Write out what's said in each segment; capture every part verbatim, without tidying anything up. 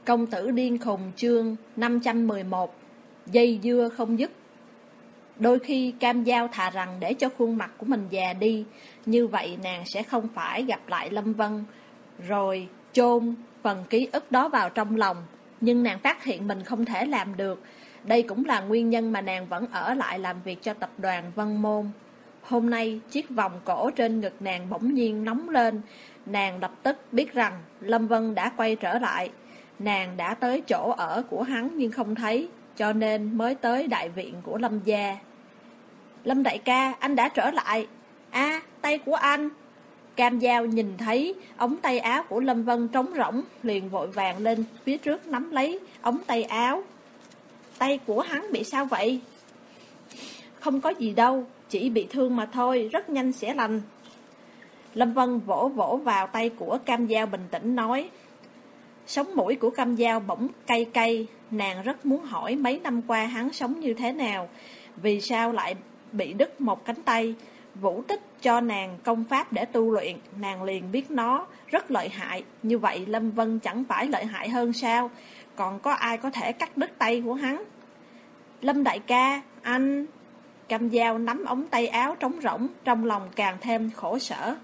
Công tử điên khùng chương năm trăm mười một. Dây dưa không dứt. Đôi khi Cam Dao thà rằng để cho khuôn mặt của mình già đi, như vậy nàng sẽ không phải gặp lại Lâm Vân, rồi chôn phần ký ức đó vào trong lòng. Nhưng nàng phát hiện mình không thể làm được. Đây cũng là nguyên nhân mà nàng vẫn ở lại làm việc cho tập đoàn Vân Môn. Hôm nay chiếc vòng cổ trên ngực nàng bỗng nhiên nóng lên. Nàng lập tức biết rằng Lâm Vân đã quay trở lại. Nàng đã tới chỗ ở của hắn nhưng không thấy, cho nên mới tới đại viện của Lâm gia. Lâm đại ca, anh đã trở lại. À, tay của anh. Cam Dao nhìn thấy ống tay áo của Lâm Vân trống rỗng, liền vội vàng lên phía trước nắm lấy ống tay áo. Tay của hắn bị sao vậy? Không có gì đâu, chỉ bị thương mà thôi, rất nhanh sẽ lành. Lâm Vân vỗ vỗ vào tay của Cam Dao bình tĩnh nói. Sống mũi của Cam Dao bỗng cay cay. Nàng rất muốn hỏi mấy năm qua hắn sống như thế nào, vì sao lại bị đứt một cánh tay. Vũ Tích cho nàng công pháp để tu luyện, nàng liền biết nó rất lợi hại. Như vậy Lâm Vân chẳng phải lợi hại hơn sao? Còn có ai có thể cắt đứt tay của hắn? Lâm đại ca, anh... Cam Dao nắm ống tay áo trống rỗng, trong lòng càng thêm khổ sở.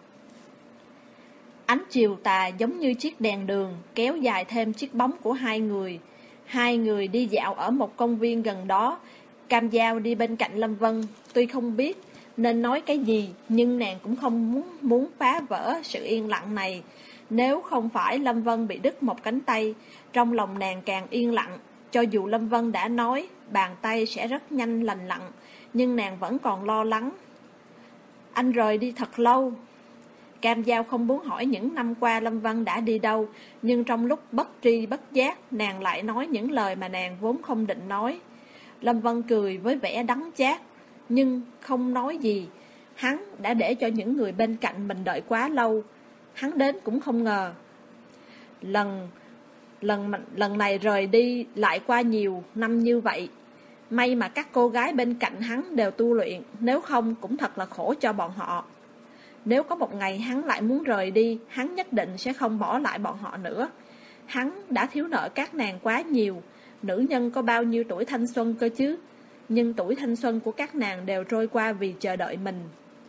Ánh chiều tà giống như chiếc đèn đường, kéo dài thêm chiếc bóng của hai người. Hai người đi dạo ở một công viên gần đó. Cam Dao đi bên cạnh Lâm Vân, tuy không biết nên nói cái gì, nhưng nàng cũng không muốn, muốn phá vỡ sự yên lặng này. Nếu không phải Lâm Vân bị đứt một cánh tay, trong lòng nàng càng yên lặng. Cho dù Lâm Vân đã nói bàn tay sẽ rất nhanh lành lặn, nhưng nàng vẫn còn lo lắng. Anh rời đi thật lâu. Cam Dao không muốn hỏi những năm qua Lâm Vân đã đi đâu, nhưng trong lúc bất tri bất giác, nàng lại nói những lời mà nàng vốn không định nói. Lâm Vân cười với vẻ đắng chát, nhưng không nói gì. Hắn đã để cho những người bên cạnh mình đợi quá lâu. Hắn đến cũng không ngờ. Lần lần lần này rời đi lại qua nhiều năm như vậy. May mà các cô gái bên cạnh hắn đều tu luyện, nếu không cũng thật là khổ cho bọn họ. Nếu có một ngày hắn lại muốn rời đi, hắn nhất định sẽ không bỏ lại bọn họ nữa. Hắn đã thiếu nợ các nàng quá nhiều. Nữ nhân có bao nhiêu tuổi thanh xuân cơ chứ? Nhưng tuổi thanh xuân của các nàng đều trôi qua vì chờ đợi mình.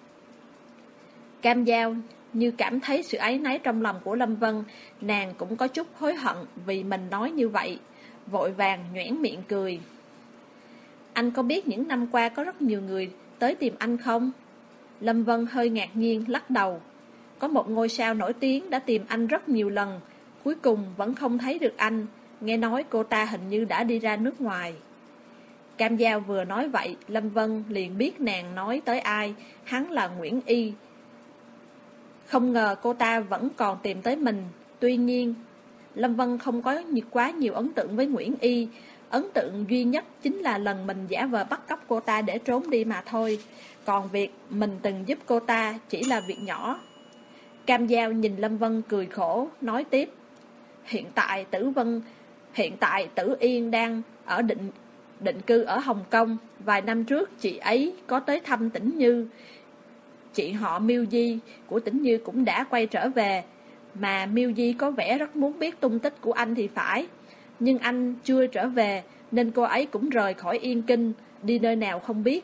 Cam Dao như cảm thấy sự áy náy trong lòng của Lâm Vân. Nàng cũng có chút hối hận vì mình nói như vậy. Vội vàng nhoẻn miệng cười. Anh có biết những năm qua có rất nhiều người tới tìm anh không? Lâm Vân hơi ngạc nhiên lắc đầu. Có một ngôi sao nổi tiếng đã tìm anh rất nhiều lần, cuối cùng vẫn không thấy được anh. Nghe nói cô ta hình như đã đi ra nước ngoài. Cam Dao vừa nói vậy, Lâm Vân liền biết nàng nói tới ai. Hắn là Nguyễn Y. Không ngờ cô ta vẫn còn tìm tới mình. Tuy nhiên Lâm Vân không có quá nhiều ấn tượng với Nguyễn Y. Ấn tượng duy nhất chính là lần mình giả vờ bắt cóc cô ta để trốn đi mà thôi. Còn việc mình từng giúp cô ta chỉ là việc nhỏ. Cam Dao nhìn Lâm Vân cười khổ, nói tiếp. Hiện tại Tử Vân, hiện tại Tử Yên đang ở định định cư ở Hồng Kông. Vài năm trước chị ấy có tới thăm Tĩnh Như. Chị họ Miêu Di của Tĩnh Như cũng đã quay trở về. Mà Miêu Di có vẻ rất muốn biết tung tích của anh thì phải. Nhưng anh chưa trở về, nên cô ấy cũng rời khỏi Yên Kinh, đi nơi nào không biết.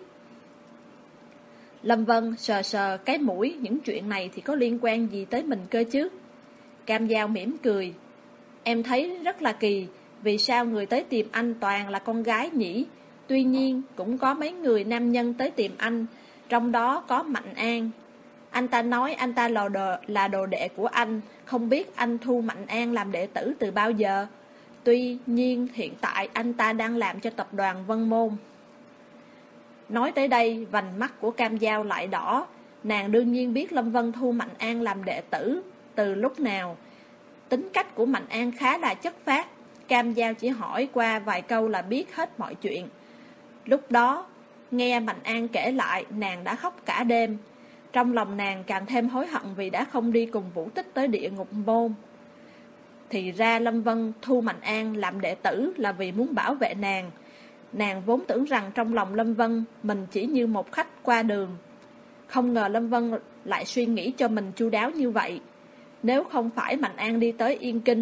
Lâm Vân sờ sờ cái mũi, những chuyện này thì có liên quan gì tới mình cơ chứ? Cam Dao mỉm cười. Em thấy rất là kỳ, vì sao người tới tìm anh toàn là con gái nhỉ? Tuy nhiên cũng có mấy người nam nhân tới tìm anh, trong đó có Mạnh An. Anh ta nói anh ta là đồ, là đồ đệ của anh, không biết anh thu Mạnh An làm đệ tử từ bao giờ. Tuy nhiên hiện tại anh ta đang làm cho tập đoàn Vân Môn. Nói tới đây, vành mắt của Cam Dao lại đỏ. Nàng đương nhiên biết Lâm Vân thu Mạnh An làm đệ tử từ lúc nào. Tính cách của Mạnh An khá là chất phác. Cam Dao chỉ hỏi qua vài câu là biết hết mọi chuyện. Lúc đó nghe Mạnh An kể lại, nàng đã khóc cả đêm. Trong lòng nàng càng thêm hối hận vì đã không đi cùng Vũ Tích tới địa ngục môn. Thì ra Lâm Vân thu Mạnh An làm đệ tử là vì muốn bảo vệ nàng. Nàng vốn tưởng rằng trong lòng Lâm Vân mình chỉ như một khách qua đường. Không ngờ Lâm Vân lại suy nghĩ cho mình chu đáo như vậy. Nếu không phải Mạnh An đi tới Yên Kinh,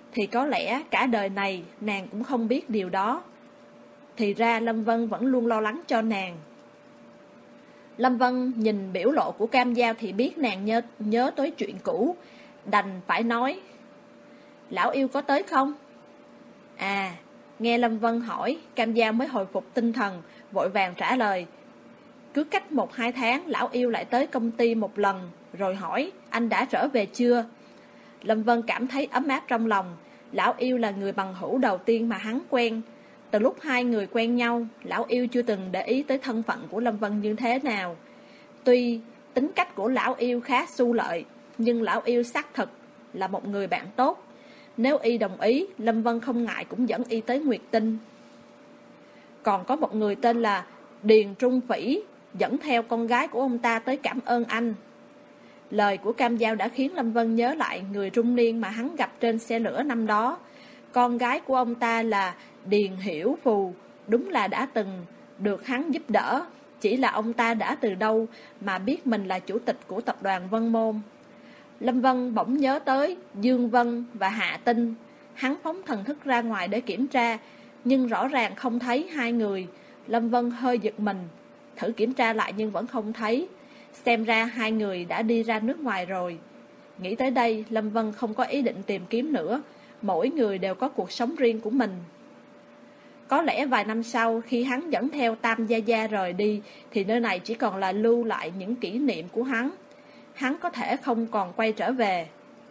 thì có lẽ cả đời này nàng cũng không biết điều đó. Thì ra Lâm Vân vẫn luôn lo lắng cho nàng. Lâm Vân nhìn biểu lộ của Cam Giao thì biết nàng nhớ, nhớ tới chuyện cũ, đành phải nói: Lão yêu có tới không? À, nghe Lâm Vân hỏi, Cam Giao mới hồi phục tinh thần, vội vàng trả lời: Cứ cách một hai tháng lão yêu lại tới công ty một lần, rồi hỏi anh đã trở về chưa. Lâm Vân cảm thấy ấm áp trong lòng. Lão yêu là người bằng hữu đầu tiên mà hắn quen. Từ lúc hai người quen nhau, lão yêu chưa từng để ý tới thân phận của Lâm Vân như thế nào. Tuy tính cách của lão yêu khá xu lợi, nhưng lão yêu xác thực là một người bạn tốt. Nếu y đồng ý, Lâm Vân không ngại cũng dẫn y tới Nguyệt Tinh. Còn có một người tên là Điền Trung Phỉ, dẫn theo con gái của ông ta tới cảm ơn anh. Lời của Cam Giao đã khiến Lâm Vân nhớ lại người trung niên mà hắn gặp trên xe lửa năm đó. Con gái của ông ta là Điền Hiểu Phù, đúng là đã từng được hắn giúp đỡ. Chỉ là ông ta đã từ đâu mà biết mình là chủ tịch của tập đoàn Vân Môn. Lâm Vân bỗng nhớ tới Dương Vân và Hạ Tinh. Hắn phóng thần thức ra ngoài để kiểm tra, nhưng rõ ràng không thấy hai người. Lâm Vân hơi giật mình, thử kiểm tra lại nhưng vẫn không thấy. Xem ra hai người đã đi ra nước ngoài rồi. Nghĩ tới đây, Lâm Vân không có ý định tìm kiếm nữa. Mỗi người đều có cuộc sống riêng của mình. Có lẽ vài năm sau, khi hắn dẫn theo Tam Gia Gia rời đi, thì nơi này chỉ còn là lưu lại những kỷ niệm của hắn. Hắn có thể không còn quay trở về.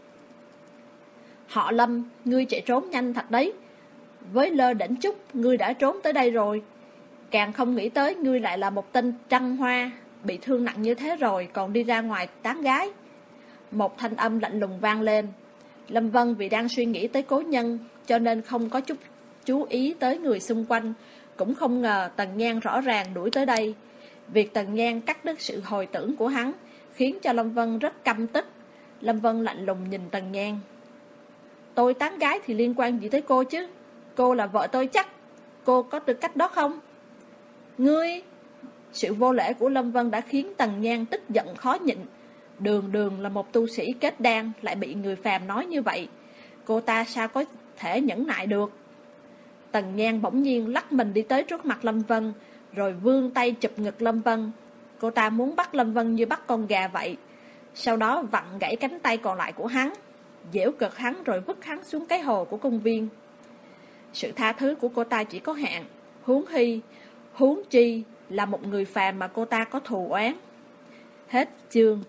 Họ Lâm, ngươi chạy trốn nhanh thật đấy. Với lơ đỉnh chút, ngươi đã trốn tới đây rồi. Càng không nghĩ tới ngươi lại là một tên trăng hoa, bị thương nặng như thế rồi còn đi ra ngoài tán gái. Một thanh âm lạnh lùng vang lên. Lâm Vân vì đang suy nghĩ tới cố nhân, cho nên không có chút chú ý tới người xung quanh. Cũng không ngờ Tần Nhan rõ ràng đuổi tới đây. Việc Tần Nhan cắt đứt sự hồi tưởng của hắn khiến cho Lâm Vân rất căm tức. Lâm Vân lạnh lùng nhìn Tần Nhan. Tôi tán gái thì liên quan gì tới cô chứ? Cô là vợ tôi chắc. Cô có tư cách đó không? Ngươi... Sự vô lễ của Lâm Vân đã khiến Tần Nhan tức giận khó nhịn. Đường đường là một tu sĩ kết đan, lại bị người phàm nói như vậy. Cô ta sao có thể nhẫn nại được? Tần Nhan bỗng nhiên lắc mình đi tới trước mặt Lâm Vân, rồi vươn tay chụp ngực Lâm Vân. Cô ta muốn bắt Lâm Vân như bắt con gà vậy. Sau đó vặn gãy cánh tay còn lại của hắn, giễu cợt hắn rồi vứt hắn xuống cái hồ của công viên. Sự tha thứ của cô ta chỉ có hạn, huống hy, huống chi là một người phàm mà cô ta có thù oán. Hết chương.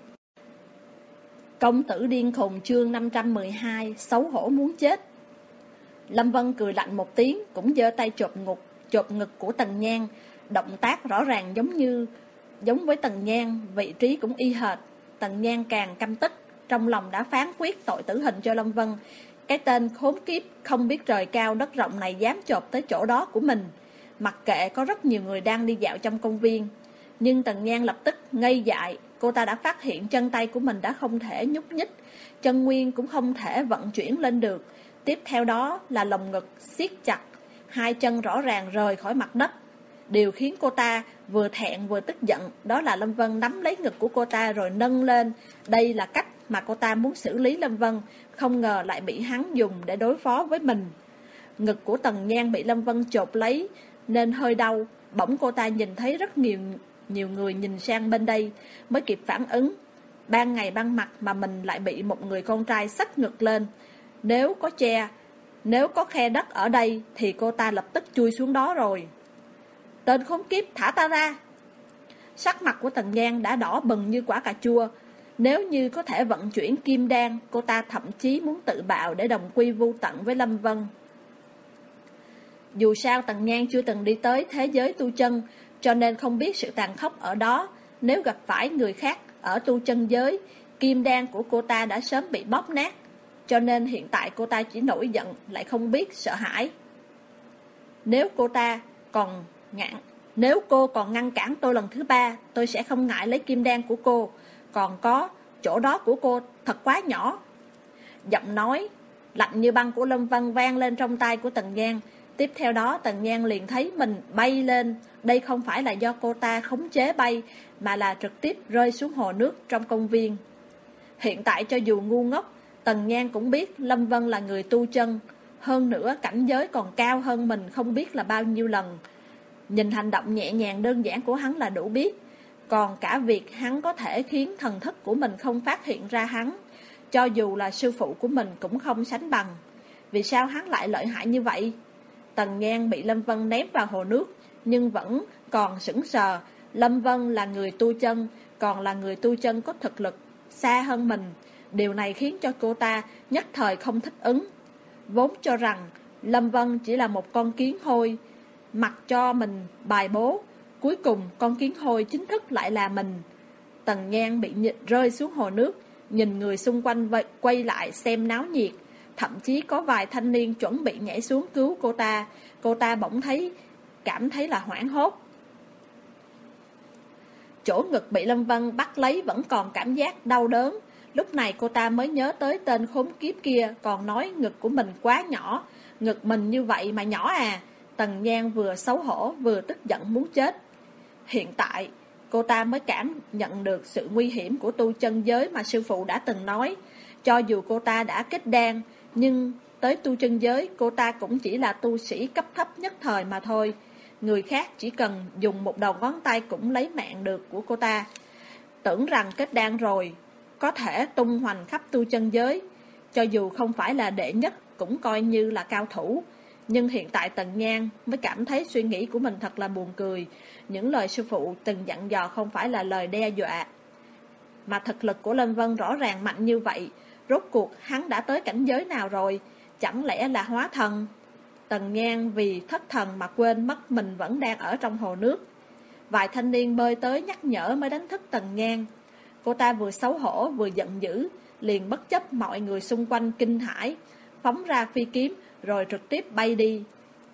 Công tử điên khùng chương năm trăm mười hai, xấu hổ muốn chết. Lâm Vân cười lạnh một tiếng, cũng giơ tay chộp ngục, chộp ngực của Tần Nhan. Động tác rõ ràng giống như giống với Tần Nhan, vị trí cũng y hệt. Tần Nhan càng căm tức, trong lòng đã phán quyết tội tử hình cho Lâm Vân. Cái tên khốn kiếp không biết trời cao đất rộng này dám chộp tới chỗ đó của mình. Mặc kệ có rất nhiều người đang đi dạo trong công viên, nhưng Tần Nhan lập tức ngây dại. Cô ta đã phát hiện chân tay của mình đã không thể nhúc nhích, chân nguyên cũng không thể vận chuyển lên được. Tiếp theo đó là lồng ngực siết chặt, hai chân rõ ràng rời khỏi mặt đất. Điều khiến cô ta vừa thẹn vừa tức giận đó là Lâm Vân nắm lấy ngực của cô ta rồi nâng lên. Đây là cách mà cô ta muốn xử lý Lâm Vân, không ngờ lại bị hắn dùng để đối phó với mình. Ngực của Tần Nhan bị Lâm Vân chộp lấy nên hơi đau. Bỗng cô ta nhìn thấy rất nhiều nhiều người nhìn sang bên đây, mới kịp phản ứng. Ban ngày ban mặt mà mình lại bị một người con trai xách ngực lên. Nếu có che, nếu có khe đất ở đây thì cô ta lập tức chui xuống đó rồi. Tên khốn kiếp, thả ta ra! Sắc mặt của Tần Nhan đã đỏ bừng như quả cà chua. Nếu như có thể vận chuyển kim đan, cô ta thậm chí muốn tự bạo để đồng quy vu tận với Lâm Vân. Dù sao Tần Nhan chưa từng đi tới thế giới tu chân, cho nên không biết sự tàn khốc ở đó. Nếu gặp phải người khác ở tu chân giới, kim đan của cô ta đã sớm bị bóp nát. Cho nên hiện tại cô ta chỉ nổi giận, lại không biết sợ hãi. Nếu cô ta còn ngăn, Nếu cô còn ngăn cản tôi lần thứ ba, tôi sẽ không ngại lấy kim đan của cô. Còn có, chỗ đó của cô thật quá nhỏ. Giọng nói lạnh như băng của Lâm Vân vang lên trong tai của Tần Nhan. Tiếp theo đó Tần Nhan liền thấy mình bay lên. Đây không phải là do cô ta khống chế bay, mà là trực tiếp rơi xuống hồ nước trong công viên. Hiện tại cho dù ngu ngốc, Tần Nhan cũng biết Lâm Vân là người tu chân, hơn nữa cảnh giới còn cao hơn mình không biết là bao nhiêu lần. Nhìn hành động nhẹ nhàng đơn giản của hắn là đủ biết. Còn cả việc hắn có thể khiến thần thức của mình không phát hiện ra hắn, cho dù là sư phụ của mình cũng không sánh bằng. Vì sao hắn lại lợi hại như vậy? Tần Nhan bị Lâm Vân ném vào hồ nước, nhưng vẫn còn sững sờ. Lâm Vân là người tu chân, còn là người tu chân có thực lực xa hơn mình. Điều này khiến cho cô ta nhất thời không thích ứng. Vốn cho rằng Lâm Vân chỉ là một con kiến hôi, mặc cho mình bài bố. Cuối cùng con kiến hôi chính thức lại là mình. Tần Nhan bị nhịn rơi xuống hồ nước, nhìn người xung quanh vậy, quay lại xem náo nhiệt. Thậm chí có vài thanh niên chuẩn bị nhảy xuống cứu cô ta. Cô ta bỗng thấy cảm thấy là hoảng hốt. Chỗ ngực bị Lâm Vân bắt lấy vẫn còn cảm giác đau đớn. Lúc này cô ta mới nhớ tới tên khốn kiếp kia còn nói ngực của mình quá nhỏ. Ngực mình như vậy mà nhỏ à? Tần Nhan vừa xấu hổ vừa tức giận muốn chết. Hiện tại cô ta mới cảm nhận được sự nguy hiểm của tu chân giới mà sư phụ đã từng nói. Cho dù cô ta đã kết đan, nhưng tới tu chân giới cô ta cũng chỉ là tu sĩ cấp thấp nhất thời mà thôi. Người khác chỉ cần dùng một đầu ngón tay cũng lấy mạng được của cô ta. Tưởng rằng kết đan rồi có thể tung hoành khắp tu chân giới, cho dù không phải là đệ nhất cũng coi như là cao thủ. Nhưng hiện tại Tần Nhan mới cảm thấy suy nghĩ của mình thật là buồn cười. Những lời sư phụ từng dặn dò không phải là lời đe dọa, mà thực lực của Lâm Vân rõ ràng mạnh như vậy. Rốt cuộc hắn đã tới cảnh giới nào rồi? Chẳng lẽ là hóa thần? Tần Nhan vì thất thần mà quên mất mình vẫn đang ở trong hồ nước. Vài thanh niên bơi tới nhắc nhở mới đánh thức Tần Nhan. Cô ta vừa xấu hổ vừa giận dữ, liền bất chấp mọi người xung quanh kinh hãi, phóng ra phi kiếm rồi trực tiếp bay đi.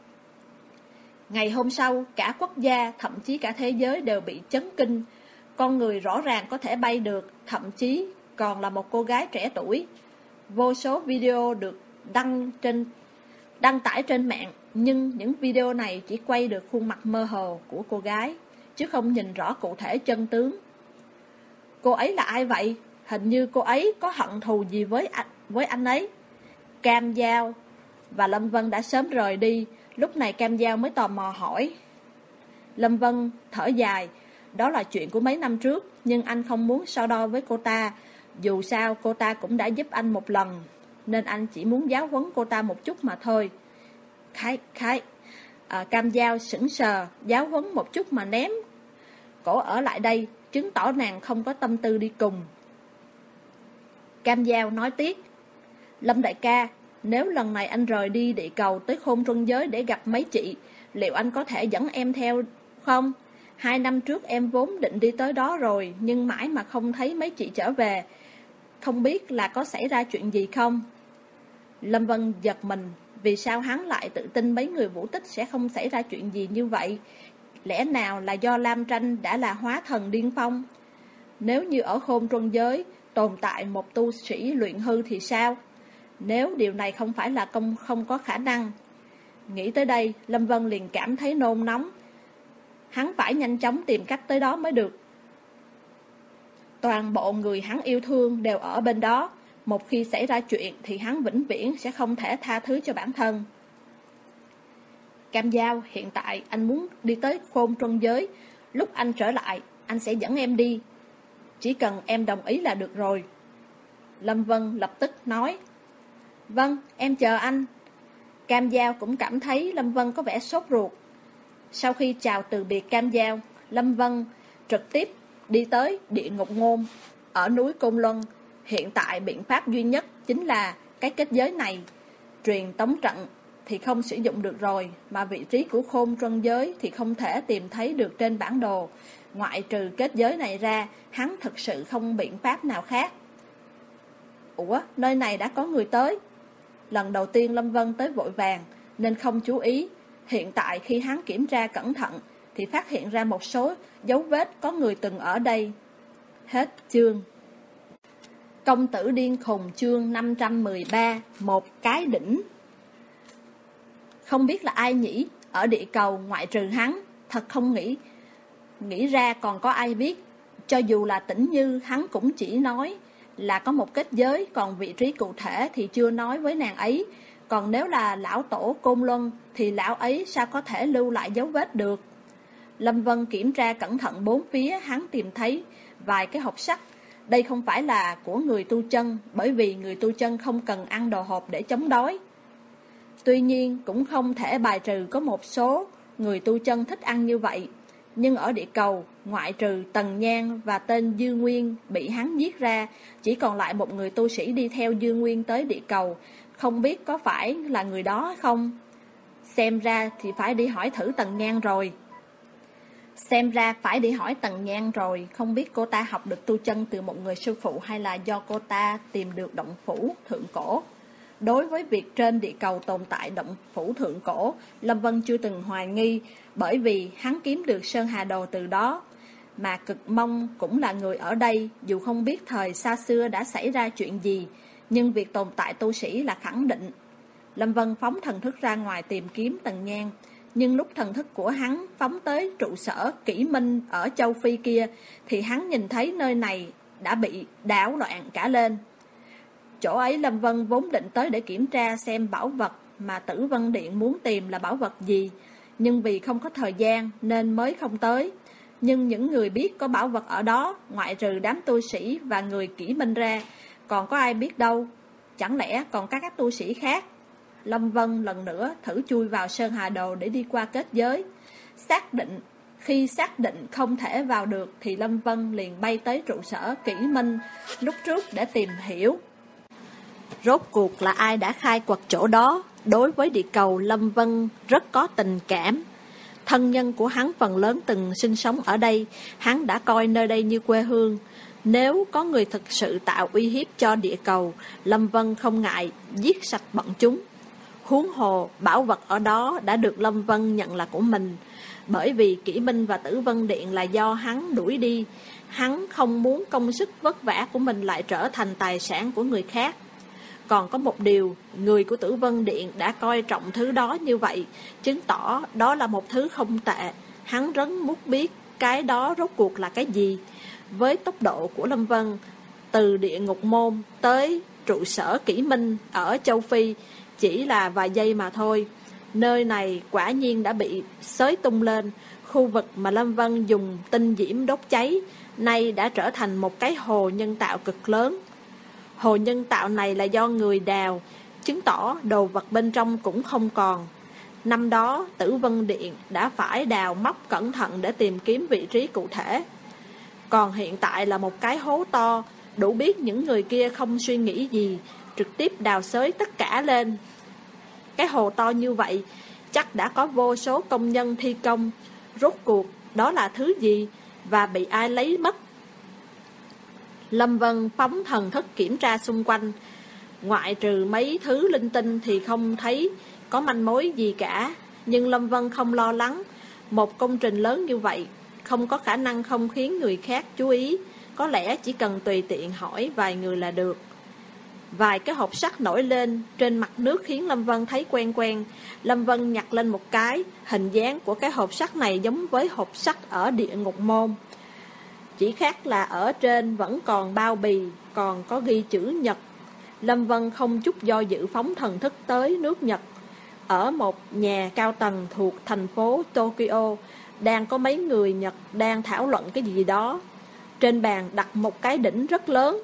Ngày hôm sau, cả quốc gia, thậm chí cả thế giới đều bị chấn kinh. Con người rõ ràng có thể bay được, thậm chí còn là một cô gái trẻ tuổi. Vô số video được đăng trên đăng tải trên mạng, nhưng những video này chỉ quay được khuôn mặt mơ hồ của cô gái, chứ không nhìn rõ cụ thể chân tướng. Cô ấy là ai vậy? Hình như cô ấy có hận thù gì với anh, với anh ấy. Cam Giao và Lâm Vân đã sớm rời đi. Lúc này Cam Giao mới tò mò hỏi. Lâm Vân thở dài. Đó là chuyện của mấy năm trước, nhưng anh không muốn so đo với cô ta. Dù sao cô ta cũng đã giúp anh một lần, nên anh chỉ muốn giáo huấn cô ta một chút mà thôi. Khái, khái à, Cam Giao sững sờ. Giáo huấn một chút mà ném cổ ở lại đây, chứng tỏ nàng không có tâm tư đi cùng. Cam Giao nói tiếp. Lâm đại ca, nếu lần này anh rời đi địa cầu tới Khôn Truân Giới để gặp mấy chị, liệu anh có thể dẫn em theo không? Hai năm trước em vốn định đi tới đó rồi, nhưng mãi mà không thấy mấy chị trở về. Không biết là có xảy ra chuyện gì không? Lâm Vân giật mình. Vì sao hắn lại tự tin mấy người Vũ Tích sẽ không xảy ra chuyện gì như vậy? Lẽ nào là do Lam Tranh đã là hóa thần điên phong? Nếu như ở Khôn Truân Giới tồn tại một tu sĩ luyện hư thì sao? Nếu điều này không phải là công không có khả năng. Nghĩ tới đây, Lâm Vân liền cảm thấy nôn nóng. Hắn phải nhanh chóng tìm cách tới đó mới được. Toàn bộ người hắn yêu thương đều ở bên đó. Một khi xảy ra chuyện thì hắn vĩnh viễn sẽ không thể tha thứ cho bản thân. Cam Giao, hiện tại anh muốn đi tới Khôn Truân Giới. Lúc anh trở lại, anh sẽ dẫn em đi. Chỉ cần em đồng ý là được rồi. Lâm Vân lập tức nói. Vâng, em chờ anh. Cam Giao cũng cảm thấy Lâm Vân có vẻ sốt ruột. Sau khi chào từ biệt Cam Giao, Lâm Vân trực tiếp đi tới địa ngục ngôn ở núi Côn Luân. Hiện tại biện pháp duy nhất chính là cái kết giới này. Truyền tống trận thì không sử dụng được rồi, mà vị trí của Khôn Truân Giới thì không thể tìm thấy được trên bản đồ. Ngoại trừ kết giới này ra, hắn thực sự không biện pháp nào khác. Ủa, nơi này đã có người tới. Lần đầu tiên Lâm Vân tới vội vàng nên không chú ý. Hiện tại khi hắn kiểm tra cẩn thận thì phát hiện ra một số dấu vết có người từng ở đây. Hết chương. Công tử điên khùng chương năm trăm mười ba. Một cái đỉnh. Không biết là ai nhỉ? Ở địa cầu ngoại trừ hắn, thật không nghĩ Nghĩ ra còn có ai biết. Cho dù là Tĩnh Như, hắn cũng chỉ nói là có một kết giới, còn vị trí cụ thể thì chưa nói với nàng ấy. Còn nếu là lão tổ Côn Luân thì lão ấy sao có thể lưu lại dấu vết được? Lâm Vân kiểm tra cẩn thận bốn phía, hắn tìm thấy vài cái hộp sắt. Đây không phải là của người tu chân, bởi vì người tu chân không cần ăn đồ hộp để chống đói. Tuy nhiên cũng không thể bài trừ có một số người tu chân thích ăn như vậy. Nhưng ở địa cầu, ngoại trừ Tần Nhan và tên Dư Nguyên bị hắn giết ra, chỉ còn lại một người tu sĩ đi theo Dư Nguyên tới địa cầu. Không biết có phải là người đó không? Xem ra thì phải đi hỏi thử Tần Nhan rồi. Xem ra phải đi hỏi Tần Nhan rồi. Không biết cô ta học được tu chân từ một người sư phụ, hay là do cô ta tìm được động phủ thượng cổ. Đối với việc trên địa cầu tồn tại động phủ thượng cổ, Lâm Vân chưa từng hoài nghi, bởi vì hắn kiếm được Sơn Hà Đồ từ đó. Mà Cực Mông cũng là người ở đây, dù không biết thời xa xưa đã xảy ra chuyện gì, nhưng việc tồn tại tu sĩ là khẳng định. Lâm Vân phóng thần thức ra ngoài tìm kiếm Tần Nhan, nhưng lúc thần thức của hắn phóng tới trụ sở Kỷ Minh ở châu Phi kia, thì hắn nhìn thấy nơi này đã bị đảo loạn cả lên. Chỗ ấy Lâm Vân vốn định tới để kiểm tra xem bảo vật mà Tử Vân Điện muốn tìm là bảo vật gì, nhưng vì không có thời gian nên mới không tới. Nhưng những người biết có bảo vật ở đó, ngoại trừ đám tu sĩ và người Kỷ Minh ra, còn có ai biết đâu? Chẳng lẽ còn các các tu sĩ khác? Lâm Vân lần nữa thử chui vào Sơn Hà Đồ để đi qua kết giới. Xác định Khi xác định không thể vào được thì Lâm Vân liền bay tới trụ sở Kỷ Minh lúc trước để tìm hiểu rốt cuộc là ai đã khai quật chỗ đó. Đối với địa cầu, Lâm Vân rất có tình cảm. Thân nhân của hắn phần lớn từng sinh sống ở đây, hắn đã coi nơi đây như quê hương. Nếu có người thực sự tạo uy hiếp cho địa cầu, Lâm Vân không ngại giết sạch bọn chúng. Huống hồ, bảo vật ở đó đã được Lâm Vân nhận là của mình. Bởi vì Kỷ Minh và Tử Vân Điện là do hắn đuổi đi, hắn không muốn công sức vất vả của mình lại trở thành tài sản của người khác. Còn có một điều, người của Tử Vân Điện đã coi trọng thứ đó như vậy, chứng tỏ đó là một thứ không tệ. Hắn rất muốn biết cái đó rốt cuộc là cái gì. Với tốc độ của Lâm Vân, từ địa ngục môn tới trụ sở Kỷ Minh ở châu Phi chỉ là vài giây mà thôi. Nơi này quả nhiên đã bị xới tung lên. Khu vực mà Lâm Vân dùng tinh diễm đốt cháy nay đã trở thành một cái hồ nhân tạo cực lớn. Hồ nhân tạo này là do người đào, chứng tỏ đồ vật bên trong cũng không còn. Năm đó Tử Vân Điện đã phải đào móc cẩn thận để tìm kiếm vị trí cụ thể. Còn hiện tại là một cái hố to, đủ biết những người kia không suy nghĩ gì, trực tiếp đào xới tất cả lên. Cái hồ to như vậy, chắc đã có vô số công nhân thi công. Rốt cuộc đó là thứ gì và bị ai lấy mất? Lâm Vân phóng thần thức kiểm tra xung quanh. Ngoại trừ mấy thứ linh tinh thì không thấy có manh mối gì cả. Nhưng Lâm Vân không lo lắng. Một công trình lớn như vậy không có khả năng không khiến người khác chú ý. Có lẽ chỉ cần tùy tiện hỏi vài người là được. Vài cái hộp sắt nổi lên trên mặt nước khiến Lâm Vân thấy quen quen. Lâm Vân nhặt lên một cái. Hình dáng của cái hộp sắt này giống với hộp sắt ở địa ngục môn, chỉ khác là ở trên vẫn còn bao bì, còn có ghi chữ Nhật. Lâm Vân không chút do dự phóng thần thức tới nước Nhật. Ở một nhà cao tầng thuộc thành phố Tokyo, đang có mấy người Nhật đang thảo luận cái gì đó. Trên bàn đặt một cái đỉnh rất lớn.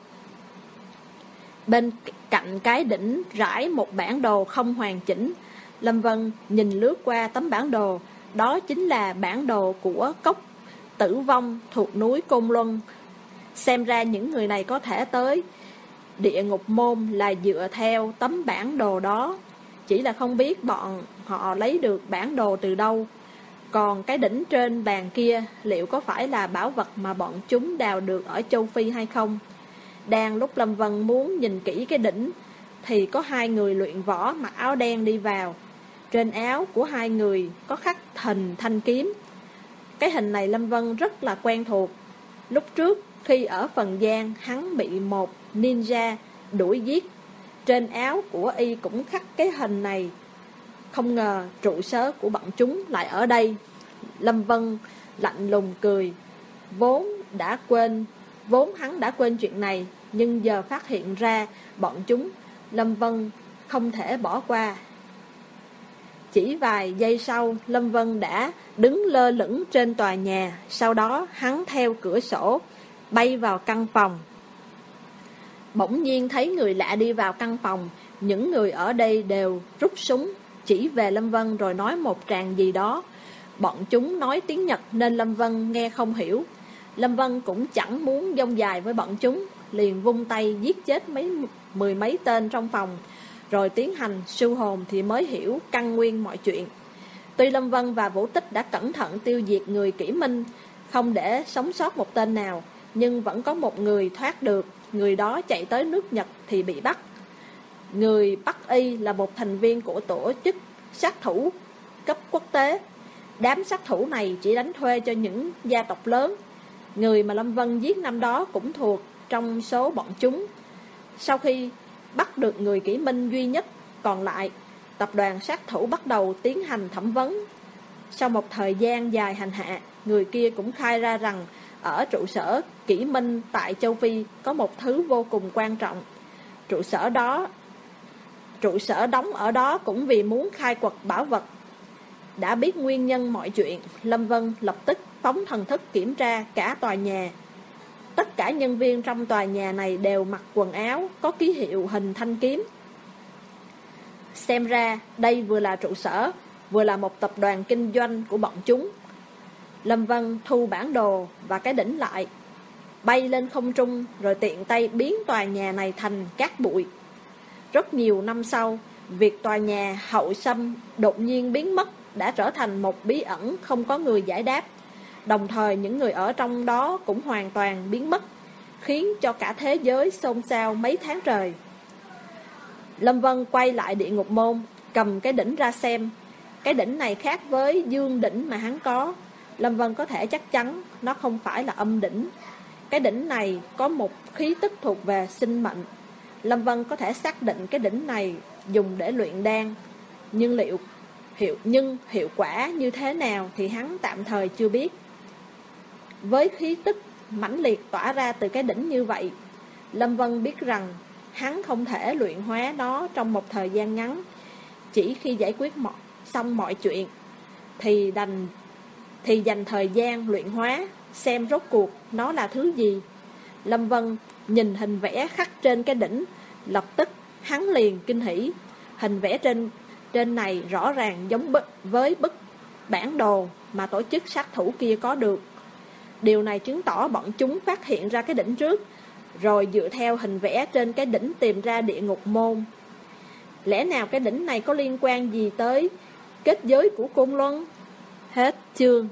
Bên cạnh cái đỉnh rải một bản đồ không hoàn chỉnh. Lâm Vân nhìn lướt qua tấm bản đồ. Đó chính là bản đồ của cốc Tử Vong thuộc núi Côn Luân. Xem ra những người này có thể tới địa ngục môn là dựa theo tấm bản đồ đó. Chỉ là không biết bọn họ lấy được bản đồ từ đâu. Còn cái đỉnh trên bàn kia liệu có phải là bảo vật mà bọn chúng đào được ở châu Phi hay không? Đang lúc Lâm Vân muốn nhìn kỹ cái đỉnh thì có hai người luyện võ mặc áo đen đi vào. Trên áo của hai người có khắc hình thanh kiếm. Cái hình này Lâm Vân rất là quen thuộc. Lúc trước khi ở Phần Giang, hắn bị một ninja đuổi giết. Trên áo của y cũng khắc cái hình này. Không ngờ trụ sở của bọn chúng lại ở đây. Lâm Vân lạnh lùng cười. Vốn đã quên Vốn hắn đã quên chuyện này, nhưng giờ phát hiện ra bọn chúng, Lâm Vân không thể bỏ qua. Chỉ vài giây sau, Lâm Vân đã đứng lơ lửng trên tòa nhà, sau đó hắn theo cửa sổ bay vào căn phòng. Bỗng nhiên thấy người lạ đi vào căn phòng, những người ở đây đều rút súng chỉ về Lâm Vân rồi nói một tràng gì đó. Bọn chúng nói tiếng Nhật nên Lâm Vân nghe không hiểu. Lâm Vân cũng chẳng muốn dông dài với bọn chúng, liền vung tay giết chết mấy mười mấy tên trong phòng, rồi tiến hành siêu hồn thì mới hiểu căn nguyên mọi chuyện. Tuy Lâm Vân và Vũ Tích đã cẩn thận tiêu diệt người Kỷ Minh, không để sống sót một tên nào, nhưng vẫn có một người thoát được. Người đó chạy tới nước Nhật thì bị bắt. Người Bắc Y là một thành viên của tổ chức sát thủ cấp quốc tế. Đám sát thủ này chỉ đánh thuê cho những gia tộc lớn. Người mà Lâm Vân giết năm đó cũng thuộc trong số bọn chúng. Sau khi bắt được người Kỷ Minh duy nhất còn lại, tập đoàn sát thủ bắt đầu tiến hành thẩm vấn. Sau một thời gian dài hành hạ, người kia cũng khai ra rằng ở trụ sở Kỷ Minh tại châu Phi có một thứ vô cùng quan trọng. Trụ sở đó Trụ sở đóng ở đó cũng vì muốn khai quật bảo vật. Đã biết nguyên nhân mọi chuyện, Lâm Vân lập tức phóng thần thức kiểm tra cả tòa nhà. Tất cả nhân viên trong tòa nhà này đều mặc quần áo có ký hiệu hình thanh kiếm. Xem ra đây vừa là trụ sở, vừa là một tập đoàn kinh doanh của bọn chúng. Lâm Vân thu bản đồ và cái đỉnh lại, bay lên không trung rồi tiện tay biến tòa nhà này thành cát bụi. Rất nhiều năm sau, việc tòa nhà Hậu Sâm đột nhiên biến mất đã trở thành một bí ẩn không có người giải đáp. Đồng thời những người ở trong đó cũng hoàn toàn biến mất, khiến cho cả thế giới xôn xao mấy tháng trời. Lâm Vân quay lại địa ngục môn, cầm cái đỉnh ra xem. Cái đỉnh này khác với dương đỉnh mà hắn có. Lâm Vân có thể chắc chắn nó không phải là âm đỉnh. Cái đỉnh này có một khí tức thuộc về sinh mệnh. Lâm Vân có thể xác định cái đỉnh này dùng để luyện đan, nhưng liệu hiệu nhưng hiệu quả như thế nào thì hắn tạm thời chưa biết. Với khí tức mãnh liệt tỏa ra từ cái đỉnh như vậy, Lâm Vân biết rằng hắn không thể luyện hóa nó trong một thời gian ngắn. Chỉ khi giải quyết mọi, xong mọi chuyện thì đành thì dành thời gian luyện hóa, xem rốt cuộc nó là thứ gì. Lâm Vân nhìn hình vẽ khắc trên cái đỉnh, lập tức hắn liền kinh hỉ. Hình vẽ trên trên này rõ ràng giống với bức bản đồ mà tổ chức sát thủ kia có được. Điều này chứng tỏ bọn chúng phát hiện ra cái đỉnh trước, rồi dựa theo hình vẽ trên cái đỉnh tìm ra địa ngục môn. Lẽ nào cái đỉnh này có liên quan gì tới kết giới của Côn Luân? Hết chương.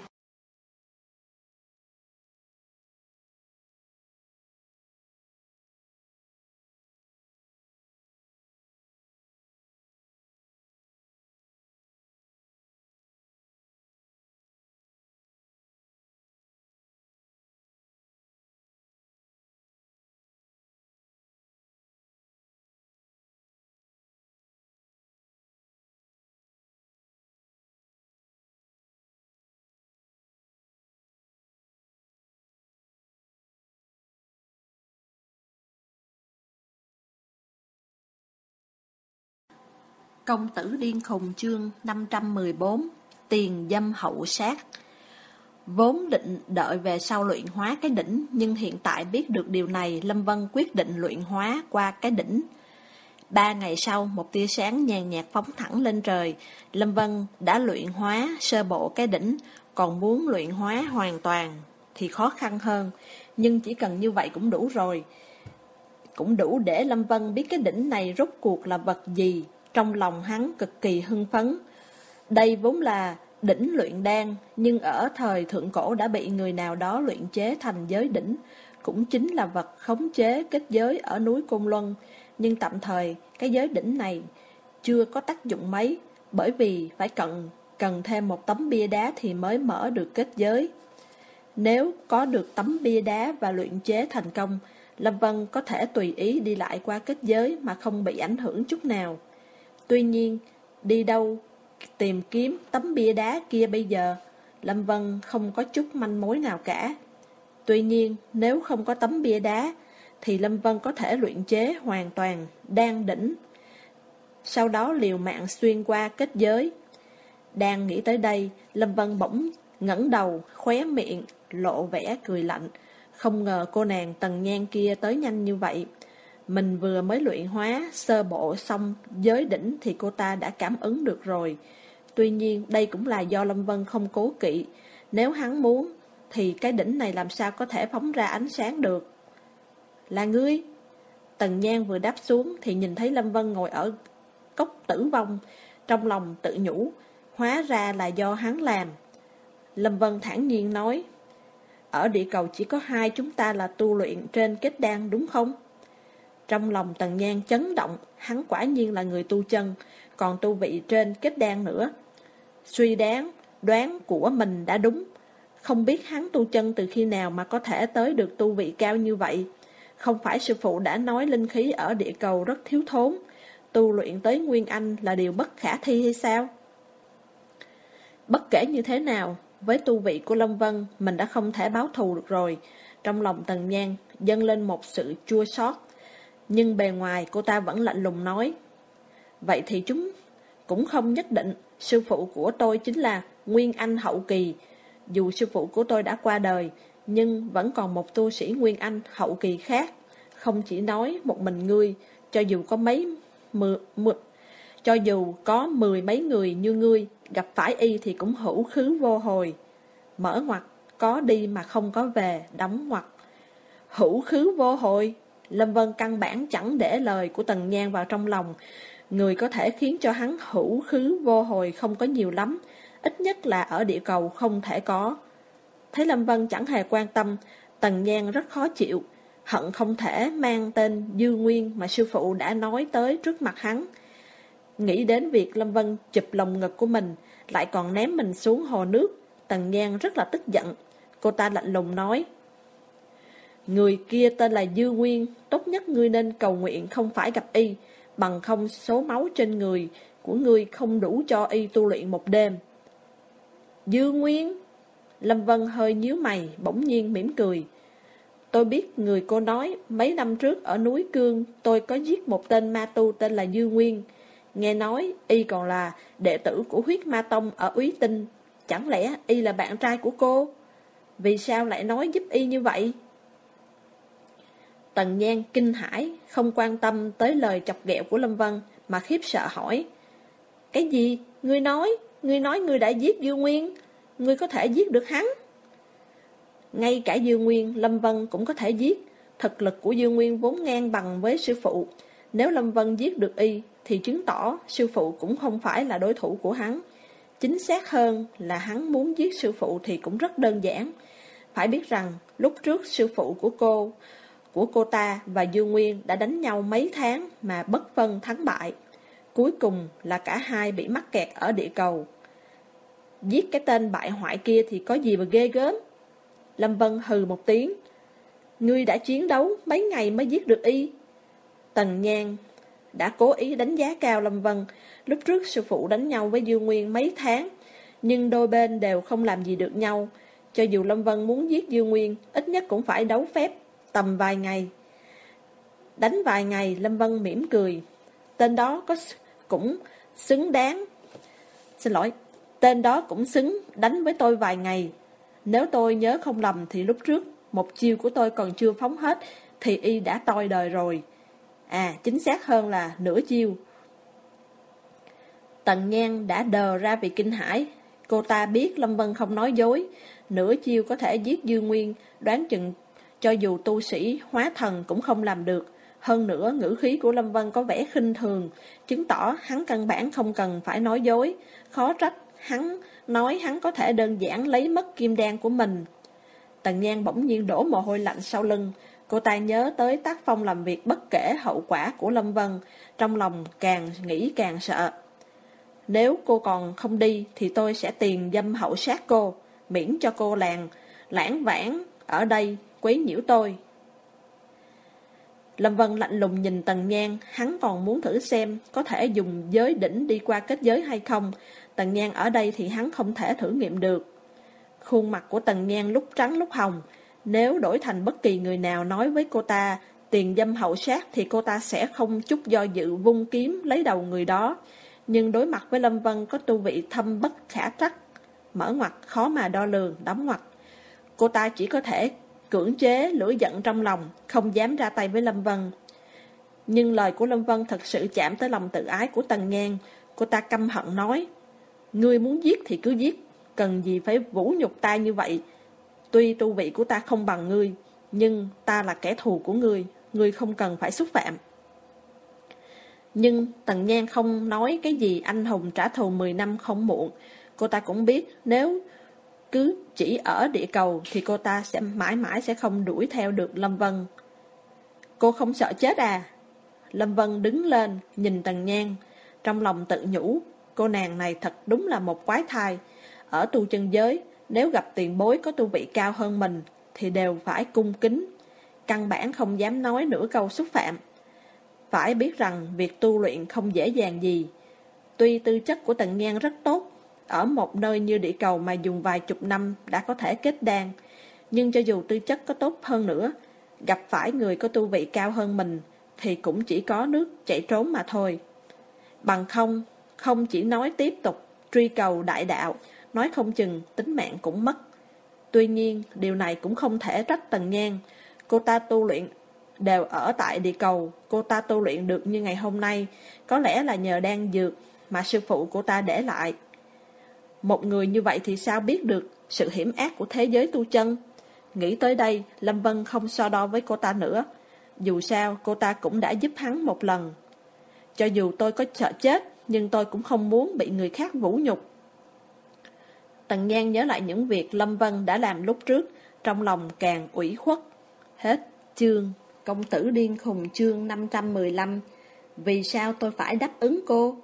Công tử điên khùng chương năm trăm mười bốn. Tiền dâm hậu sát. Vốn định đợi về sau luyện hóa cái đỉnh, nhưng hiện tại biết được điều này, Lâm Vân quyết định luyện hóa qua cái đỉnh. Ba ngày sau, một tia sáng nhàn nhạt phóng thẳng lên trời. Lâm Vân đã luyện hóa sơ bộ cái đỉnh, còn muốn luyện hóa hoàn toàn thì khó khăn hơn, nhưng chỉ cần như vậy cũng đủ rồi. Cũng đủ để Lâm Vân biết cái đỉnh này rốt cuộc là vật gì. Trong lòng hắn cực kỳ hưng phấn. Đây vốn là đỉnh luyện đan, nhưng ở thời thượng cổ đã bị người nào đó luyện chế thành giới đỉnh, cũng chính là vật khống chế kết giới ở núi Côn Luân. Nhưng tạm thời cái giới đỉnh này chưa có tác dụng mấy, bởi vì phải cần cần thêm một tấm bia đá thì mới mở được kết giới. Nếu có được tấm bia đá và luyện chế thành công, Lâm Vân có thể tùy ý đi lại qua kết giới mà không bị ảnh hưởng chút nào. Tuy nhiên, đi đâu tìm kiếm tấm bia đá kia bây giờ, Lâm Vân không có chút manh mối nào cả. Tuy nhiên, nếu không có tấm bia đá, thì Lâm Vân có thể luyện chế hoàn toàn đan đỉnh, sau đó liều mạng xuyên qua kết giới. Đang nghĩ tới đây, Lâm Vân bỗng ngẩng đầu, khóe miệng lộ vẻ cười lạnh. Không ngờ cô nàng Tần Nhan kia tới nhanh như vậy. Mình vừa mới luyện hóa sơ bộ xong giới đỉnh thì cô ta đã cảm ứng được rồi. Tuy nhiên đây cũng là do Lâm Vân không cố kỵ. Nếu hắn muốn thì cái đỉnh này làm sao có thể phóng ra ánh sáng được. Là ngươi? Tần Nhan vừa đáp xuống thì nhìn thấy Lâm Vân ngồi ở cốc tử vong. Trong lòng tự nhủ, hóa ra là do hắn làm. Lâm Vân thản nhiên nói, ở địa cầu chỉ có hai chúng ta là tu luyện trên kết đan đúng không? Trong lòng Tần Nhan chấn động, hắn quả nhiên là người tu chân, còn tu vị trên kết đan nữa. Suy đoán, đoán của mình đã đúng. Không biết hắn tu chân từ khi nào mà có thể tới được tu vị cao như vậy. Không phải sư phụ đã nói linh khí ở địa cầu rất thiếu thốn, tu luyện tới Nguyên Anh là điều bất khả thi hay sao? Bất kể như thế nào, với tu vị của Lâm Vân, mình đã không thể báo thù được rồi. Trong lòng Tần Nhan dâng lên một sự chua xót. Nhưng bề ngoài cô ta vẫn lạnh lùng nói, vậy thì chúng cũng không nhất định. Sư phụ của tôi chính là Nguyên Anh hậu kỳ. Dù sư phụ của tôi đã qua đời, nhưng vẫn còn một tu sĩ Nguyên Anh hậu kỳ khác. Không chỉ nói một mình ngươi, cho dù có mấy mười, mười, cho dù có mười mấy người như ngươi gặp phải y thì cũng hữu khứ vô hồi. Mở ngoặt, có đi mà không có về, đóng ngoặt. Hữu khứ vô hồi. Lâm Vân căn bản chẳng để lời của Tần Nhan vào trong lòng. Người có thể khiến cho hắn hữu khứ vô hồi không có nhiều lắm, ít nhất là ở địa cầu không thể có. Thấy Lâm Vân chẳng hề quan tâm, Tần Nhan rất khó chịu, hận không thể mang tên Dư Nguyên mà sư phụ đã nói tới trước mặt hắn. Nghĩ đến việc Lâm Vân chụp lồng ngực của mình, lại còn ném mình xuống hồ nước, Tần Nhan rất là tức giận. Cô ta lạnh lùng nói, người kia tên là Dư Nguyên, tốt nhất ngươi nên cầu nguyện không phải gặp y, bằng không số máu trên người của ngươi không đủ cho y tu luyện một đêm. Dư Nguyên? Lâm Vân hơi nhíu mày, bỗng nhiên mỉm cười. Tôi biết người cô nói, mấy năm trước ở núi Cương tôi có giết một tên ma tu tên là Dư Nguyên. Nghe nói y còn là đệ tử của Huyết Ma Tông ở Úy Tinh. Chẳng lẽ y là bạn trai của cô? Vì sao lại nói giúp y như vậy? Tần Nhan kinh hãi, không quan tâm tới lời chọc ghẹo của Lâm Vân, mà khiếp sợ hỏi. Cái gì? Ngươi nói? Ngươi nói ngươi đã giết Dư Nguyên? Ngươi có thể giết được hắn? Ngay cả Dư Nguyên, Lâm Vân cũng có thể giết. Thực lực của Dư Nguyên vốn ngang bằng với sư phụ. Nếu Lâm Vân giết được y, thì chứng tỏ sư phụ cũng không phải là đối thủ của hắn. Chính xác hơn là hắn muốn giết sư phụ thì cũng rất đơn giản. Phải biết rằng, lúc trước sư phụ của cô, của cô ta và Dư Nguyên đã đánh nhau mấy tháng mà bất phân thắng bại. Cuối cùng là cả hai bị mắc kẹt ở địa cầu. Giết cái tên bại hoại kia thì có gì mà ghê gớm. Lâm Vân hừ một tiếng. Ngươi đã chiến đấu mấy ngày mới giết được y. Tần Nhan đã cố ý đánh giá cao Lâm Vân. Lúc trước sư phụ đánh nhau với Dư Nguyên mấy tháng, nhưng đôi bên đều không làm gì được nhau. Cho dù Lâm Vân muốn giết Dư Nguyên, ít nhất cũng phải đấu phép tầm vài ngày. Đánh vài ngày, Lâm Vân mỉm cười. Tên đó có cũng xứng đáng. Xin lỗi, tên đó cũng xứng đánh với tôi vài ngày. Nếu tôi nhớ không lầm thì lúc trước một chiêu của tôi còn chưa phóng hết thì y đã toi đời rồi. À, chính xác hơn là nửa chiêu. Tần Nhan đã đờ ra vì kinh hãi. Cô ta biết Lâm Vân không nói dối. Nửa chiêu có thể giết Dư Nguyên, đoán chừng cho dù tu sĩ hóa thần cũng không làm được. Hơn nữa ngữ khí của Lâm Vân có vẻ khinh thường, chứng tỏ hắn căn bản không cần phải nói dối. Khó trách hắn nói hắn có thể đơn giản lấy mất kim đan của mình. Tần Nhan bỗng nhiên đổ mồ hôi lạnh sau lưng. Cô ta nhớ tới tác phong làm việc bất kể hậu quả của Lâm Vân, trong lòng càng nghĩ càng sợ. Nếu cô còn không đi thì tôi sẽ tiền dâm hậu sát cô, miễn cho cô làng lãng vãng ở đây quấy nhiễu tôi. Lâm Vân lạnh lùng nhìn Tần Nhan, hắn còn muốn thử xem có thể dùng giới đỉnh đi qua kết giới hay không. Tần Nhan ở đây thì hắn không thể thử nghiệm được. Khuôn mặt của Tần Nhan lúc trắng lúc hồng. Nếu đổi thành bất kỳ người nào nói với cô ta tiền dâm hậu sát thì cô ta sẽ không chút do dự vung kiếm lấy đầu người đó. Nhưng đối mặt với Lâm Vân có tu vị thâm bất khả trắc, mở ngoặt khó mà đo lường, đóng ngoặt, cô ta chỉ có thể cưỡng chế lửa giận trong lòng, không dám ra tay với Lâm Vân. Nhưng lời của Lâm Vân thật sự chạm tới lòng tự ái của Tần Ngang. Cô ta căm hận nói: "Ngươi muốn giết thì cứ giết, cần gì phải vũ nhục ta như vậy? Tuy tu vị của ta không bằng ngươi, nhưng ta là kẻ thù của ngươi, ngươi không cần phải xúc phạm." Nhưng Tần Nhan không nói cái gì anh hùng trả thù mười năm không muộn. Cô ta cũng biết nếu cứ chỉ ở địa cầu thì cô ta sẽ mãi mãi sẽ không đuổi theo được Lâm Vân. "Cô không sợ chết à?" Lâm Vân đứng lên nhìn Tần Nhan, trong lòng tự nhủ, cô nàng này thật đúng là một quái thai. Ở tu chân giới, nếu gặp tiền bối có tu vị cao hơn mình thì đều phải cung kính, căn bản không dám nói nửa câu xúc phạm. Phải biết rằng việc tu luyện không dễ dàng gì. Tuy tư chất của Tần Nhan rất tốt, ở một nơi như địa cầu mà dùng vài chục năm đã có thể kết đan, nhưng cho dù tư chất có tốt hơn nữa, gặp phải người có tu vị cao hơn mình thì cũng chỉ có nước chảy trốn mà thôi. Bằng không, không chỉ nói tiếp tục truy cầu đại đạo, nói không chừng tính mạng cũng mất. Tuy nhiên, điều này cũng không thể trách Tần Nhan. Cô ta tu luyện đều ở tại địa cầu, cô ta tu luyện được như ngày hôm nay, có lẽ là nhờ đan dược mà sư phụ cô ta để lại. Một người như vậy thì sao biết được sự hiểm ác của thế giới tu chân? Nghĩ tới đây, Lâm Vân không so đo với cô ta nữa. Dù sao, cô ta cũng đã giúp hắn một lần. "Cho dù tôi có sợ chết, nhưng tôi cũng không muốn bị người khác vũ nhục." Tần Nhan nhớ lại những việc Lâm Vân đã làm lúc trước, trong lòng càng ủy khuất. Hết chương. Công tử điên khùng chương năm trăm mười lăm. Vì sao tôi phải đáp ứng cô?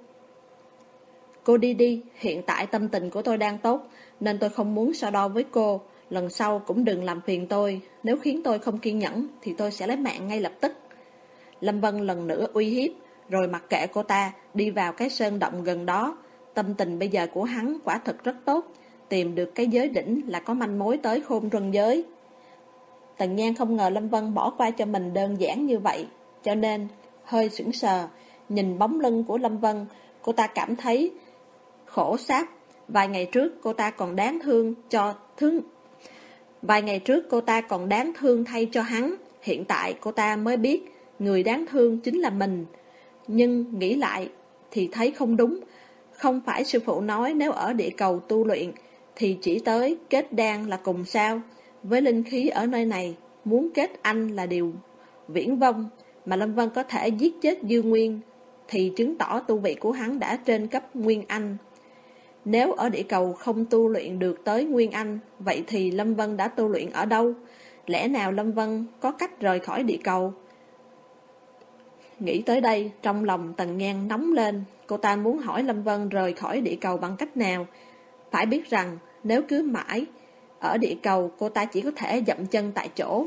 Cô đi đi, hiện tại tâm tình của tôi đang tốt, nên tôi không muốn so đo với cô. Lần sau cũng đừng làm phiền tôi, nếu khiến tôi không kiên nhẫn thì tôi sẽ lấy mạng ngay lập tức. Lâm Vân lần nữa uy hiếp, rồi mặc kệ cô ta, đi vào cái sơn động gần đó. Tâm tình bây giờ của hắn quả thực rất tốt, tìm được cái giới đỉnh là có manh mối tới khôn trân giới. Tần Nhan không ngờ Lâm Vân bỏ qua cho mình đơn giản như vậy, cho nên hơi sững sờ. Nhìn bóng lưng của Lâm Vân, cô ta cảm thấy khổ sáp. Vài ngày trước cô ta còn đáng thương cho thương Vài ngày trước cô ta còn đáng thương thay cho hắn. Hiện tại cô ta mới biết người đáng thương chính là mình. Nhưng nghĩ lại thì thấy không đúng. Không phải sư phụ nói nếu ở địa cầu tu luyện thì chỉ tới kết đan là cùng sao? Với linh khí ở nơi này, muốn kết anh là điều viễn vông. Mà Lâm Vân có thể giết chết Dư Nguyên thì chứng tỏ tu vị của hắn đã trên cấp Nguyên Anh. Nếu ở địa cầu không tu luyện được tới Nguyên Anh, vậy thì Lâm Vân đã tu luyện ở đâu? Lẽ nào Lâm Vân có cách rời khỏi địa cầu? Nghĩ tới đây, trong lòng Tần Nhan nóng lên. Cô ta muốn hỏi Lâm Vân rời khỏi địa cầu bằng cách nào. Phải biết rằng nếu cứ mãi ở địa cầu, cô ta chỉ có thể dậm chân tại chỗ.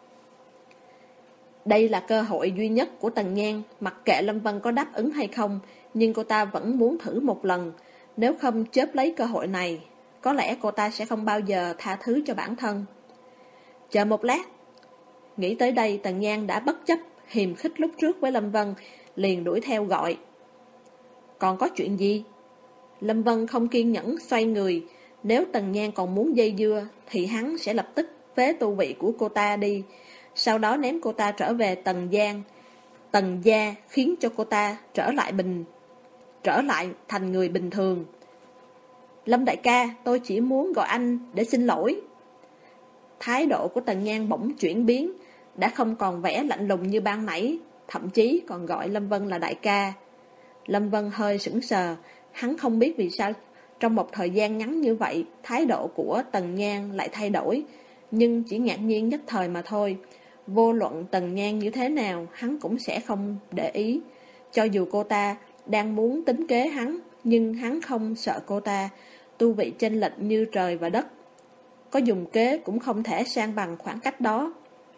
Đây là cơ hội duy nhất của Tần Nhan. Mặc kệ Lâm Vân có đáp ứng hay không, nhưng cô ta vẫn muốn thử một lần. Nếu không chớp lấy cơ hội này, có lẽ cô ta sẽ không bao giờ tha thứ cho bản thân. Chờ một lát. Nghĩ tới đây, Tần Nhan đã bất chấp hiềm khích lúc trước với Lâm Vân, liền đuổi theo gọi. Còn có chuyện gì? Lâm Vân không kiên nhẫn xoay người. Nếu Tần Nhan còn muốn dây dưa thì hắn sẽ lập tức phế tu vị của cô ta đi, sau đó ném cô ta trở về Tần Giang, Tần gia, khiến cho cô ta trở lại bình trở lại thành người bình thường. Lâm đại ca, tôi chỉ muốn gọi anh để xin lỗi. Thái độ của Tần Nhan bỗng chuyển biến, đã không còn vẻ lạnh lùng như ban nãy, thậm chí còn gọi Lâm Vân là đại ca. Lâm Vân hơi sững sờ, hắn không biết vì sao trong một thời gian ngắn như vậy, thái độ của Tần Nhan lại thay đổi, nhưng chỉ ngạc nhiên nhất thời mà thôi. Vô luận Tần Nhan như thế nào, hắn cũng sẽ không để ý. Cho dù cô ta đang muốn tính kế hắn, nhưng hắn không sợ cô ta. Tu vị chênh lệch như trời và đất, có dùng kế cũng không thể san bằng khoảng cách đó.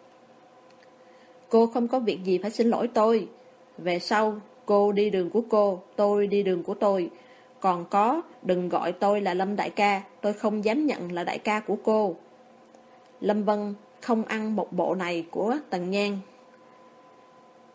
Cô không có việc gì phải xin lỗi tôi. Về sau, cô đi đường của cô, tôi đi đường của tôi. Còn có, đừng gọi tôi là Lâm đại ca, tôi không dám nhận là đại ca của cô. Lâm Vân không ăn một bộ này của Tần Nhan.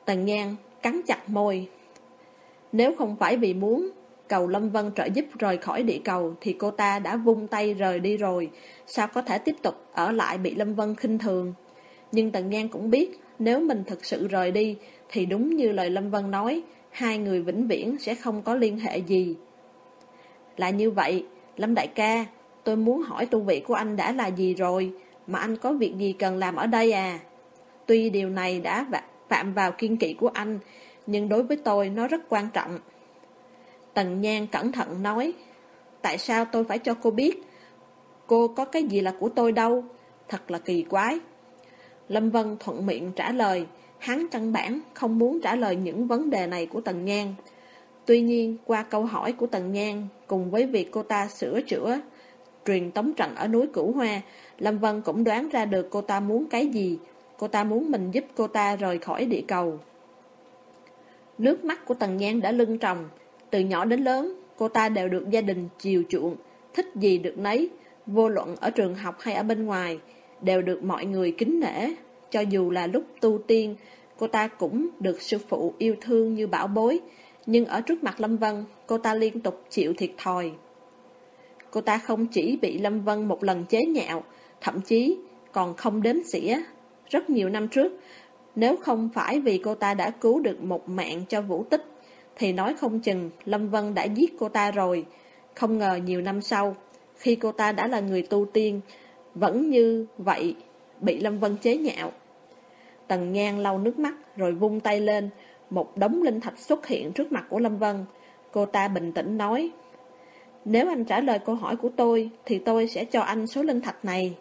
Tần Nhan cắn chặt môi. Nếu không phải vì muốn cầu Lâm Vân trợ giúp rời khỏi địa cầu thì cô ta đã vung tay rời đi rồi, sao có thể tiếp tục ở lại bị Lâm Vân khinh thường. Nhưng Tần Nhan cũng biết, nếu mình thực sự rời đi thì đúng như lời Lâm Vân nói, hai người vĩnh viễn sẽ không có liên hệ gì. Là như vậy, Lâm đại ca, tôi muốn hỏi tu vị của anh đã là gì rồi, mà anh có việc gì cần làm ở đây à? Tuy điều này đã phạm vào kiêng kỵ của anh, nhưng đối với tôi nó rất quan trọng. Tần Nhan cẩn thận nói, tại sao tôi phải cho cô biết? Cô có cái gì là của tôi đâu, thật là kỳ quái. Lâm Vân thuận miệng trả lời, hắn căn bản không muốn trả lời những vấn đề này của Tần Nhan. Tuy nhiên, qua câu hỏi của Tần Nhan, cùng với việc cô ta sửa chữa truyền tống trận ở núi Cửu Hoa, Lâm Vân cũng đoán ra được cô ta muốn cái gì. Cô ta muốn mình giúp cô ta rời khỏi địa cầu. Nước mắt của Tần Nhan đã lưng tròng. Từ nhỏ đến lớn, cô ta đều được gia đình chiều chuộng, thích gì được nấy, vô luận ở trường học hay ở bên ngoài, đều được mọi người kính nể. Cho dù là lúc tu tiên, cô ta cũng được sư phụ yêu thương như bảo bối, nhưng ở trước mặt Lâm Vân, cô ta liên tục chịu thiệt thòi. Cô ta không chỉ bị Lâm Vân một lần chế nhạo, thậm chí còn không đếm xỉa. Rất nhiều năm trước, nếu không phải vì cô ta đã cứu được một mạng cho Vũ Tích, thì nói không chừng Lâm Vân đã giết cô ta rồi. Không ngờ nhiều năm sau, khi cô ta đã là người tu tiên, vẫn như vậy bị Lâm Vân chế nhạo. Tần Nhan lau nước mắt rồi vung tay lên, một đống linh thạch xuất hiện trước mặt của Lâm Vân. Cô ta bình tĩnh nói, nếu anh trả lời câu hỏi của tôi thì tôi sẽ cho anh số linh thạch này.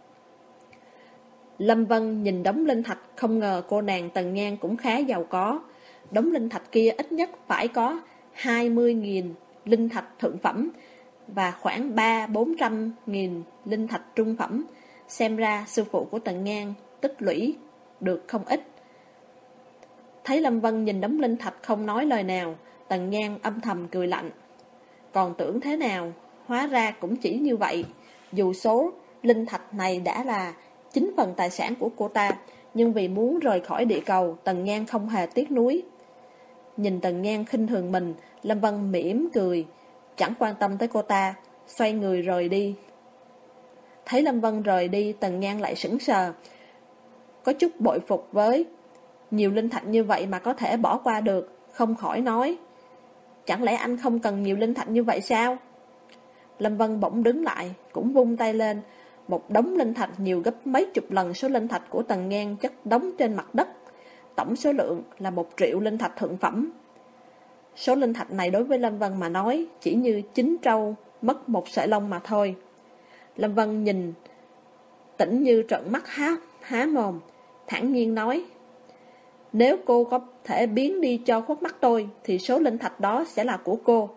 Lâm Vân nhìn đống linh thạch, không ngờ cô nàng Tần Nhan cũng khá giàu có. Đống linh thạch kia ít nhất phải có hai mươi nghìn linh thạch thượng phẩm và khoảng ba bốn trăm nghìn linh thạch trung phẩm. Xem ra sư phụ của Tần Nhan tích lũy được không ít. Thấy Lâm Vân nhìn đống linh thạch không nói lời nào, Tần Nhan âm thầm cười lạnh. Còn tưởng thế nào, hóa ra cũng chỉ như vậy. Dù số linh thạch này đã là chính phần tài sản của cô ta, nhưng vì muốn rời khỏi địa cầu, Tần Nhan không hề tiếc nuối. Nhìn Tần Nhan khinh thường mình, Lâm Vân mỉm cười, chẳng quan tâm tới cô ta, xoay người rời đi. Thấy Lâm Vân rời đi, Tần Nhan lại sững sờ, có chút bội phục với nhiều linh thạch như vậy mà có thể bỏ qua được, không khỏi nói, chẳng lẽ anh không cần nhiều linh thạch như vậy sao? Lâm Vân bỗng đứng lại, cũng vung tay lên, một đống linh thạch nhiều gấp mấy chục lần số linh thạch của Tần Nhan chất đống trên mặt đất. Tổng số lượng là một triệu linh thạch thượng phẩm. Số linh thạch này đối với Lâm Vân mà nói chỉ như chín trâu mất một sợi lông mà thôi. Lâm Vân nhìn Tĩnh Như trợn mắt há, há mồm, thản nhiên nói, nếu cô có thể biến đi cho khuất mắt tôi thì số linh thạch đó sẽ là của cô.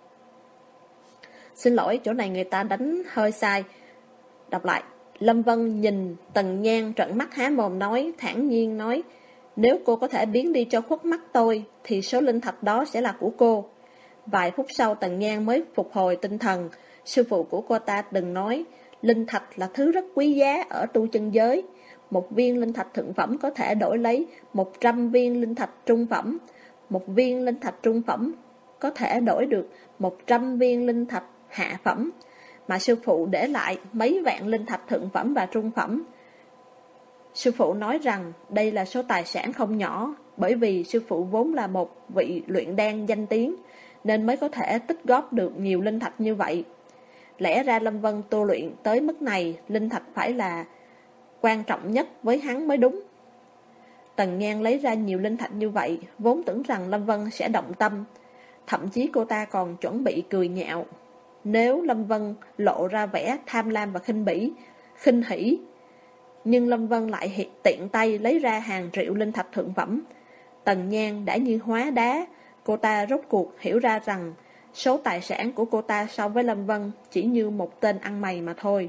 Xin lỗi, chỗ này người ta đánh hơi sai. Đọc lại, Lâm Vân nhìn Tần Nhan trợn mắt há mồm nói, thản nhiên nói, nếu cô có thể biến đi cho khuất mắt tôi thì số linh thạch đó sẽ là của cô. Vài phút sau Tần Nhan mới phục hồi tinh thần. Sư phụ của cô ta từng nói, linh thạch là thứ rất quý giá ở tu chân giới. Một viên linh thạch thượng phẩm có thể đổi lấy một trăm viên linh thạch trung phẩm. Một viên linh thạch trung phẩm có thể đổi được một trăm viên linh thạch hạ phẩm. Mà sư phụ để lại mấy vạn linh thạch thượng phẩm và trung phẩm. Sư phụ nói rằng đây là số tài sản không nhỏ, bởi vì sư phụ vốn là một vị luyện đan danh tiếng, nên mới có thể tích góp được nhiều linh thạch như vậy. Lẽ ra Lâm Vân tu luyện tới mức này, linh thạch phải là quan trọng nhất với hắn mới đúng. Tần Nhan lấy ra nhiều linh thạch như vậy, vốn tưởng rằng Lâm Vân sẽ động tâm. Thậm chí cô ta còn chuẩn bị cười nhạo. Nếu Lâm Vân lộ ra vẻ tham lam và khinh bỉ, khinh hỉ, nhưng Lâm Vân lại tiện tay lấy ra hàng triệu linh thạch thượng phẩm. Tần Nhan đã như hóa đá, cô ta rốt cuộc hiểu ra rằng số tài sản của cô ta so với Lâm Vân chỉ như một tên ăn mày mà thôi.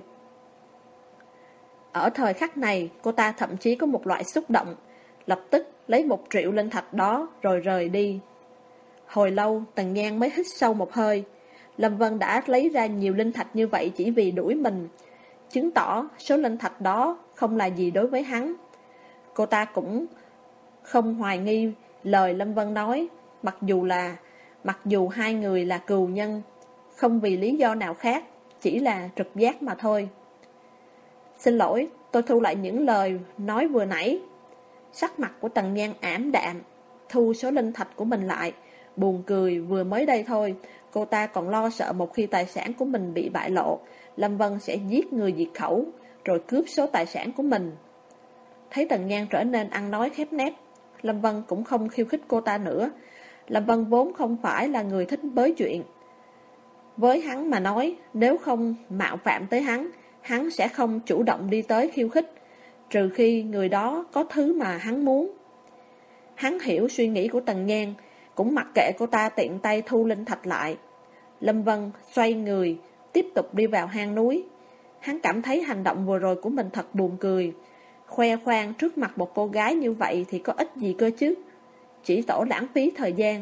Ở thời khắc này, cô ta thậm chí có một loại xúc động, lập tức lấy một triệu linh thạch đó rồi rời đi. Hồi lâu, Tần Nhan mới hít sâu một hơi. Lâm Vân đã lấy ra nhiều linh thạch như vậy chỉ vì đuổi mình, chứng tỏ số linh thạch đó không là gì đối với hắn. Cô ta cũng không hoài nghi lời Lâm Vân nói, mặc dù là mặc dù hai người là cừu nhân, không vì lý do nào khác, chỉ là trực giác mà thôi. Xin lỗi, tôi thu lại những lời nói vừa nãy. Sắc mặt của Tần Nhan ảm đạm, thu số linh thạch của mình lại, buồn cười. Vừa mới đây thôi, cô ta còn lo sợ một khi tài sản của mình bị bại lộ, Lâm Vân sẽ giết người diệt khẩu, rồi cướp số tài sản của mình. Thấy Tần Nhan trở nên ăn nói khép nép, Lâm Vân cũng không khiêu khích cô ta nữa. Lâm Vân vốn không phải là người thích bới chuyện. Với hắn mà nói, nếu không mạo phạm tới hắn, hắn sẽ không chủ động đi tới khiêu khích, trừ khi người đó có thứ mà hắn muốn. Hắn hiểu suy nghĩ của Tần Nhan, cũng mặc kệ cô ta tiện tay thu linh thạch lại. Lâm Vân xoay người, tiếp tục đi vào hang núi. Hắn cảm thấy hành động vừa rồi của mình thật buồn cười. Khoe khoang trước mặt một cô gái như vậy thì có ích gì cơ chứ, chỉ tổ lãng phí thời gian.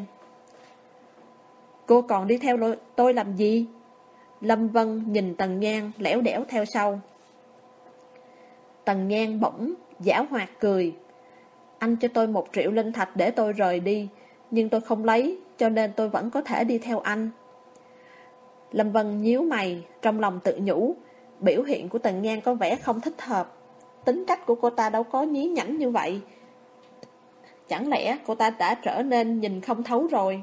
Cô còn đi theo tôi làm gì? Lâm Vân nhìn Tần Nhan lẻo đẻo theo sau. Tần Nhan bỗng giảo hoạt cười. Anh cho tôi một triệu linh thạch để tôi rời đi, nhưng tôi không lấy, cho nên tôi vẫn có thể đi theo anh. Lâm Vân nhíu mày, trong lòng tự nhủ, biểu hiện của Tần Nhan có vẻ không thích hợp. Tính cách của cô ta đâu có nhí nhảnh như vậy. Chẳng lẽ cô ta đã trở nên nhìn không thấu rồi?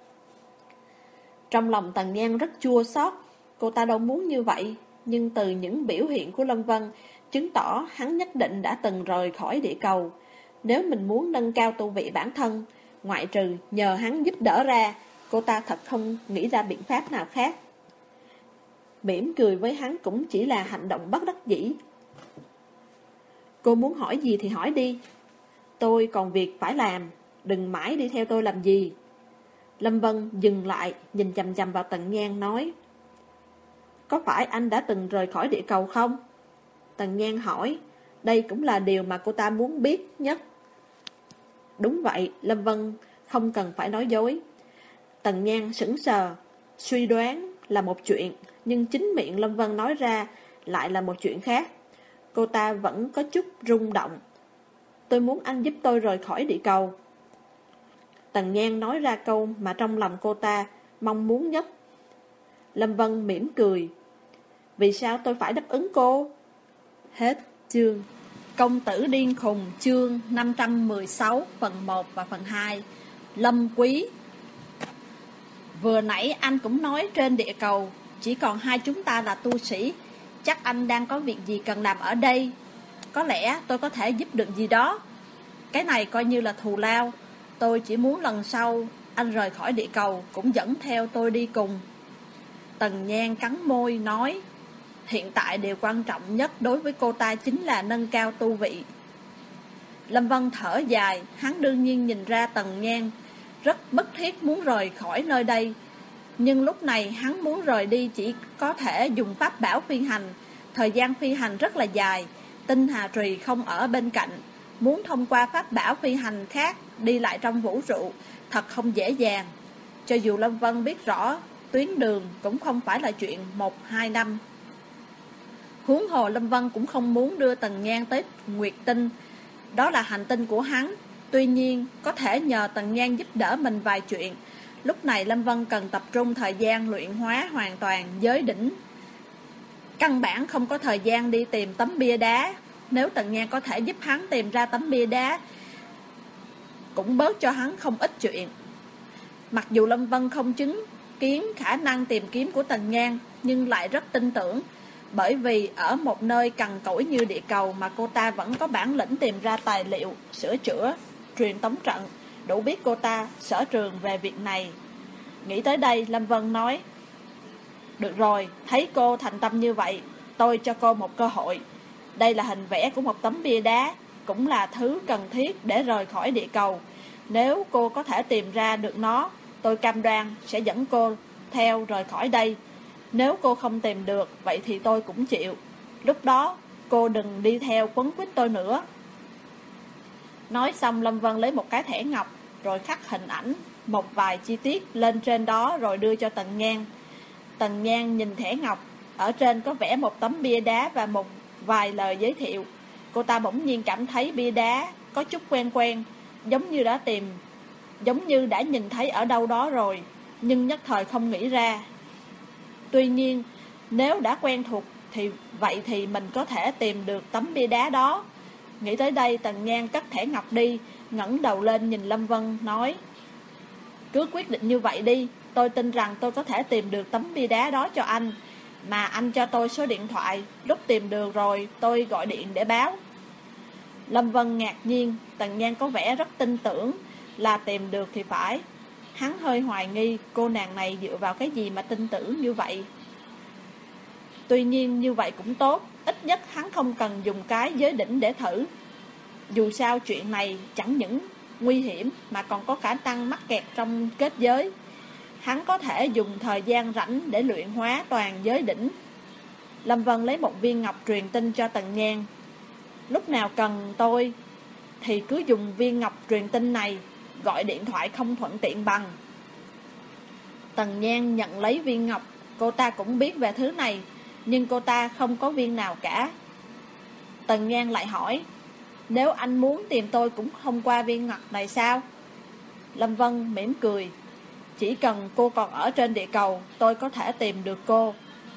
Trong lòng Tần Nhan rất chua xót. Cô ta đâu muốn như vậy, nhưng từ những biểu hiện của Lâm Vân chứng tỏ hắn nhất định đã từng rời khỏi địa cầu. Nếu mình muốn nâng cao tu vị bản thân, ngoại trừ nhờ hắn giúp đỡ ra, cô ta thật không nghĩ ra biện pháp nào khác. Mỉm cười với hắn cũng chỉ là hành động bất đắc dĩ. Cô muốn hỏi gì thì hỏi đi, tôi còn việc phải làm, đừng mãi đi theo tôi làm gì. Lâm Vân dừng lại, nhìn chằm chằm vào Tần Nhan nói, có phải anh đã từng rời khỏi địa cầu không? Tần Nhan hỏi, đây cũng là điều mà cô ta muốn biết nhất. Đúng vậy, Lâm Vân không cần phải nói dối. Tần Nhan sững sờ, suy đoán là một chuyện, nhưng chính miệng Lâm Vân nói ra lại là một chuyện khác. Cô ta vẫn có chút rung động. Tôi muốn anh giúp tôi rời khỏi địa cầu. Tần Nhan nói ra câu mà trong lòng cô ta mong muốn nhất. Lâm Vân mỉm cười. Vì sao tôi phải đáp ứng cô? Hết chương. Công tử điên khùng chương năm trăm mười sáu phần một và phần hai. Lâm Quý. Vừa nãy anh cũng nói trên địa cầu chỉ còn hai chúng ta là tu sĩ. Chắc anh đang có việc gì cần làm ở đây. Có lẽ tôi có thể giúp được gì đó. Cái này coi như là thù lao. Tôi chỉ muốn lần sau anh rời khỏi địa cầu cũng dẫn theo tôi đi cùng. Tần Nhan cắn môi nói, hiện tại điều quan trọng nhất đối với cô ta chính là nâng cao tu vị. Lâm Vân thở dài, hắn đương nhiên nhìn ra Tần Nhan rất bức thiết muốn rời khỏi nơi đây. Nhưng lúc này hắn muốn rời đi chỉ có thể dùng pháp bảo phi hành. Thời gian phi hành rất là dài, Tinh Hà Trùy không ở bên cạnh. Muốn thông qua pháp bảo phi hành khác đi lại trong vũ trụ thật không dễ dàng. Cho dù Lâm Vân biết rõ tuyến đường cũng không phải là chuyện một hai năm. Huống hồ Lâm Vân cũng không muốn đưa Tần Nhan tới Nguyệt Tinh. Đó là hành tinh của hắn. Tuy nhiên có thể nhờ Tần Nhan giúp đỡ mình vài chuyện. Lúc này Lâm Vân cần tập trung thời gian luyện hóa hoàn toàn giới đỉnh. Căn bản không có thời gian đi tìm tấm bia đá. Nếu Tần Nhan có thể giúp hắn tìm ra tấm bia đá, cũng bớt cho hắn không ít chuyện. Mặc dù Lâm Vân không chứng kiến khả năng tìm kiếm của Tần Nhan, nhưng lại rất tin tưởng. Bởi vì ở một nơi cằn cỗi như địa cầu mà cô ta vẫn có bản lĩnh tìm ra tài liệu, sửa chữa, truyền tống trận, đủ biết cô ta sở trường về việc này. Nghĩ tới đây, Lâm Vân nói, được rồi, thấy cô thành tâm như vậy, tôi cho cô một cơ hội. Đây là hình vẽ của một tấm bia đá, cũng là thứ cần thiết để rời khỏi địa cầu. Nếu cô có thể tìm ra được nó, tôi cam đoan sẽ dẫn cô theo rời khỏi đây. Nếu cô không tìm được, vậy thì tôi cũng chịu. Lúc đó, cô đừng đi theo quấn quýt tôi nữa. Nói xong, Lâm Vân lấy một cái thẻ ngọc, rồi khắc hình ảnh, một vài chi tiết lên trên đó rồi đưa cho Tần Nhan. Tần Nhan nhìn thẻ ngọc, ở trên có vẽ một tấm bia đá và một vài lời giới thiệu. Cô ta bỗng nhiên cảm thấy bia đá có chút quen quen, giống như đã tìm, giống như đã nhìn thấy ở đâu đó rồi, nhưng nhất thời không nghĩ ra. Tuy nhiên, nếu đã quen thuộc thì vậy thì mình có thể tìm được tấm bia đá đó. Nghĩ tới đây, Tần Nhan cất thẻ ngọc đi, ngẩng đầu lên nhìn Lâm Vân nói: cứ quyết định như vậy đi, tôi tin rằng tôi có thể tìm được tấm bia đá đó cho anh. Mà anh cho tôi số điện thoại, lúc tìm được rồi tôi gọi điện để báo. Lâm Vân ngạc nhiên, Tần Nhan có vẻ rất tin tưởng là tìm được thì phải. Hắn hơi hoài nghi cô nàng này dựa vào cái gì mà tin tưởng như vậy. Tuy nhiên như vậy cũng tốt, ít nhất hắn không cần dùng cái giới đỉnh để thử. Dù sao chuyện này chẳng những nguy hiểm mà còn có khả năng mắc kẹt trong kết giới. Hắn có thể dùng thời gian rảnh để luyện hóa toàn giới đỉnh. Lâm Vân lấy một viên ngọc truyền tin cho Tần Nhan. Lúc nào cần tôi thì cứ dùng viên ngọc truyền tin này, gọi điện thoại không thuận tiện bằng. Tần Nhan nhận lấy viên ngọc. Cô ta cũng biết về thứ này, nhưng cô ta không có viên nào cả. Tần Nhan lại hỏi: nếu anh muốn tìm tôi cũng không qua viên ngọc này sao? Lâm Vân mỉm cười: chỉ cần cô còn ở trên địa cầu, tôi có thể tìm được cô.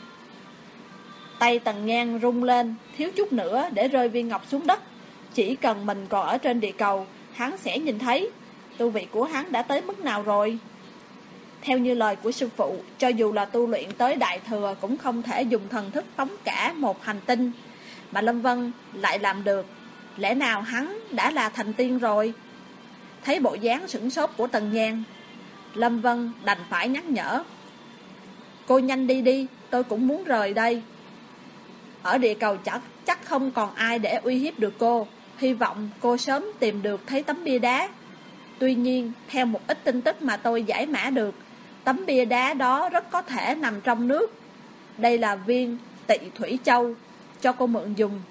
Tay Tần Nhan rung lên, thiếu chút nữa để rơi viên ngọc xuống đất. Chỉ cần mình còn ở trên địa cầu, hắn sẽ nhìn thấy. Tu vị của hắn đã tới mức nào rồi? Theo như lời của sư phụ, cho dù là tu luyện tới đại thừa cũng không thể dùng thần thức phóng cả một hành tinh. Mà Lâm Vân lại làm được. Lẽ nào hắn đã là thành tiên rồi? Thấy bộ dáng sửng sốt của Tần Nhan, Lâm Vân đành phải nhắc nhở: cô nhanh đi đi, tôi cũng muốn rời đây. Ở địa cầu chắc, chắc không còn ai để uy hiếp được cô. Hy vọng cô sớm tìm được thấy tấm bia đá. Tuy nhiên, theo một ít tin tức mà tôi giải mã được, tấm bia đá đó rất có thể nằm trong nước. Đây là viên Tị Thủy Châu, cho cô mượn dùng.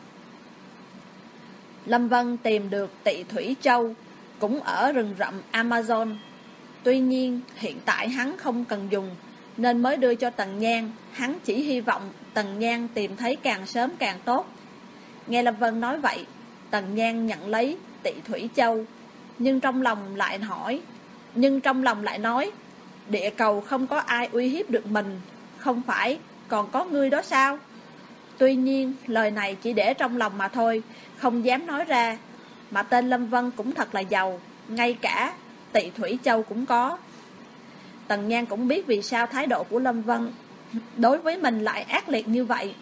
Lâm Vân tìm được Tị Thủy Châu cũng ở rừng rậm Amazon. Tuy nhiên hiện tại hắn không cần dùng, nên mới đưa cho Tần Nhan. Hắn chỉ hy vọng Tần Nhan tìm thấy càng sớm càng tốt. Nghe Lâm Vân nói vậy, Tần Nhan nhận lấy Tị Thủy Châu, Nhưng trong lòng lại hỏi Nhưng trong lòng lại nói: địa cầu không có ai uy hiếp được mình, không phải còn có ngươi đó sao? Tuy nhiên lời này chỉ để trong lòng mà thôi, không dám nói ra. Mà tên Lâm Vân cũng thật là giàu, ngay cả Tị Thủy Châu cũng có. Tần Nhan cũng biết vì sao thái độ của Lâm Vân đối với mình lại ác liệt như vậy.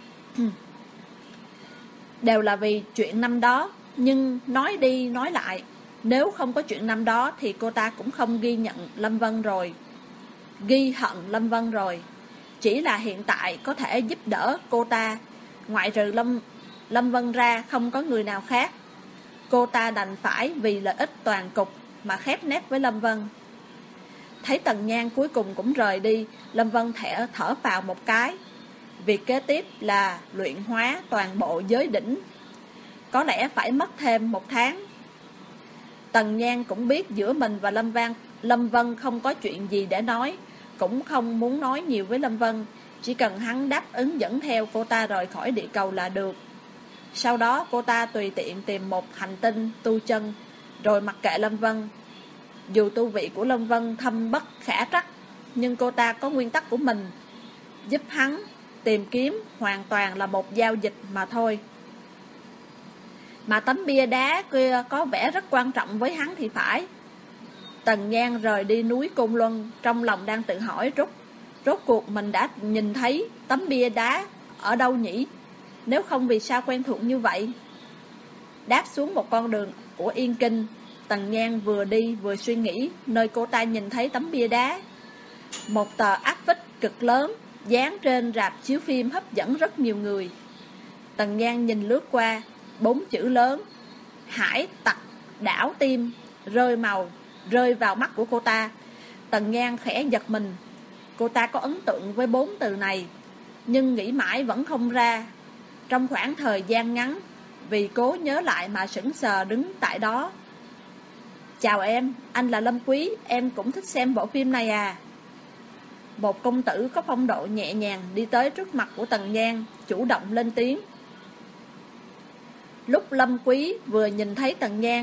Đều là vì chuyện năm đó. Nhưng nói đi nói lại, nếu không có chuyện năm đó thì cô ta cũng không ghi nhận Lâm Vân rồi, ghi hận Lâm Vân rồi. Chỉ là hiện tại có thể giúp đỡ cô ta, ngoại trừ Lâm, Lâm Vân ra không có người nào khác. Cô ta đành phải vì lợi ích toàn cục mà khép nép với Lâm Vân. Thấy Tần Nhan cuối cùng cũng rời đi, Lâm Vân thở, thở vào một cái. Việc kế tiếp là luyện hóa toàn bộ giới đỉnh. Có lẽ phải mất thêm một tháng. Tần Nhan cũng biết giữa mình và Lâm Văn, Lâm Vân không có chuyện gì để nói, cũng không muốn nói nhiều với Lâm Vân. Chỉ cần hắn đáp ứng dẫn theo cô ta rời khỏi địa cầu là được. Sau đó cô ta tùy tiện tìm một hành tinh tu chân, rồi mặc kệ Lâm Vân. Dù tu vị của Lâm Vân thâm bất khả trắc, nhưng cô ta có nguyên tắc của mình. Giúp hắn tìm kiếm hoàn toàn là một giao dịch mà thôi. Mà tấm bia đá kia có vẻ rất quan trọng với hắn thì phải. Tần Nhan rời đi núi Côn Luân, trong lòng đang tự hỏi rốt, rốt cuộc mình đã nhìn thấy tấm bia đá ở đâu nhỉ? Nếu không vì sao quen thuộc như vậy? Đáp xuống một con đường của Yên Kinh, Tần Nhan vừa đi vừa suy nghĩ nơi cô ta nhìn thấy tấm bia đá. Một tờ áp phích cực lớn dán trên rạp chiếu phim hấp dẫn rất nhiều người. Tần Nhan nhìn lướt qua, bốn chữ lớn Hải Tặc Đảo Tim rơi màu rơi vào mắt của cô ta. Tần Nhan khẽ giật mình. Cô ta có ấn tượng với bốn từ này, nhưng nghĩ mãi vẫn không ra. Trong khoảng thời gian ngắn, vì cố nhớ lại mà sững sờ đứng tại đó. Chào em, anh là Lâm Quý, em cũng thích xem bộ phim này à? Một công tử có phong độ nhẹ nhàng đi tới trước mặt của Tần Nhan, chủ động lên tiếng. Lúc Lâm Quý vừa nhìn thấy Tần Nhan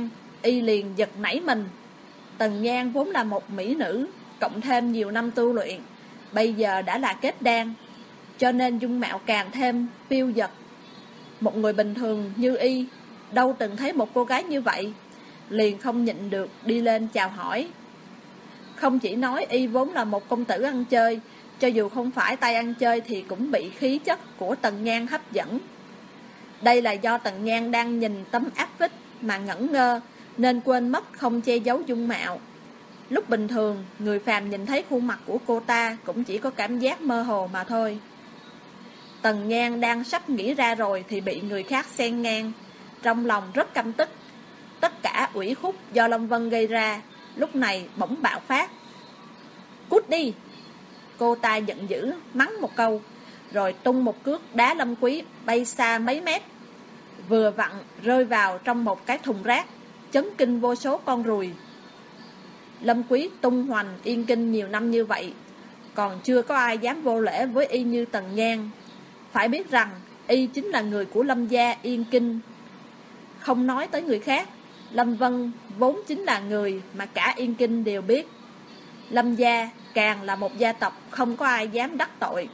y liền giật nảy mình. Tần Nhan vốn là một mỹ nữ, cộng thêm nhiều năm tu luyện, bây giờ đã là kết đan, cho nên dung mạo càng thêm phiêu dật. Một người bình thường như y đâu từng thấy một cô gái như vậy, liền không nhịn được đi lên chào hỏi. Không chỉ nói y vốn là một công tử ăn chơi, cho dù không phải tay ăn chơi thì cũng bị khí chất của Tần Nhan hấp dẫn. Đây là do Tần Nhan đang nhìn tấm áp phích mà ngẩn ngơ, nên quên mất không che giấu dung mạo. Lúc bình thường, người phàm nhìn thấy khuôn mặt của cô ta cũng chỉ có cảm giác mơ hồ mà thôi. Tần Nhan đang sắp nghĩ ra rồi thì bị người khác xen ngang, trong lòng rất căm tức. Tất cả ủy khúc do Lâm Vân gây ra, lúc này bỗng bạo phát. Cút đi! Cô ta giận dữ, mắng một câu, rồi tung một cước đá Lâm Quý bay xa mấy mét, vừa vặn rơi vào trong một cái thùng rác, chấn kinh vô số con ruồi. Lâm Quý tung hoành Yên Kinh nhiều năm như vậy, còn chưa có ai dám vô lễ với y như Tần Nhan. Phải biết rằng y chính là người của Lâm gia Yên Kinh. Không nói tới người khác, Lâm Vân vốn chính là người mà cả Yên Kinh đều biết. Lâm gia càng là một gia tộc không có ai dám đắc tội.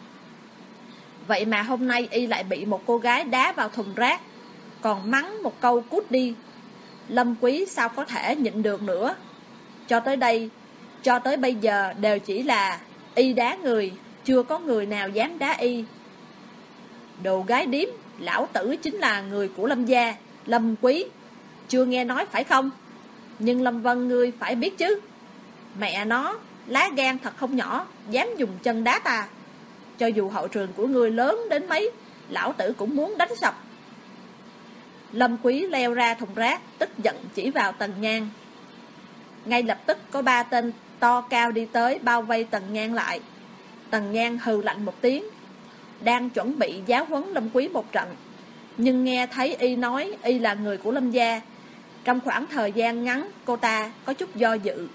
Vậy mà hôm nay y lại bị một cô gái đá vào thùng rác, còn mắng một câu cút đi. Lâm Quý sao có thể nhịn được nữa. Cho tới đây, cho tới bây giờ đều chỉ là y đá người, chưa có người nào dám đá y. Đồ gái điếm, lão tử chính là người của Lâm gia, Lâm Quý. Chưa nghe nói phải không? Nhưng Lâm Vân ngươi phải biết chứ. Mẹ nó, lá gan thật không nhỏ, dám dùng chân đá ta. Cho dù hậu trường của ngươi lớn đến mấy, lão tử cũng muốn đánh sập. Lâm Quý leo ra thùng rác, tức giận chỉ vào Tần Nhan. Ngay lập tức có ba tên to cao đi tới bao vây Tần Nhan lại. Tần Nhan hừ lạnh một tiếng, đang chuẩn bị giáo huấn Lâm Quý một trận, nhưng nghe thấy y nói y là người của Lâm gia. Trong khoảng thời gian ngắn, cô ta có chút do dự.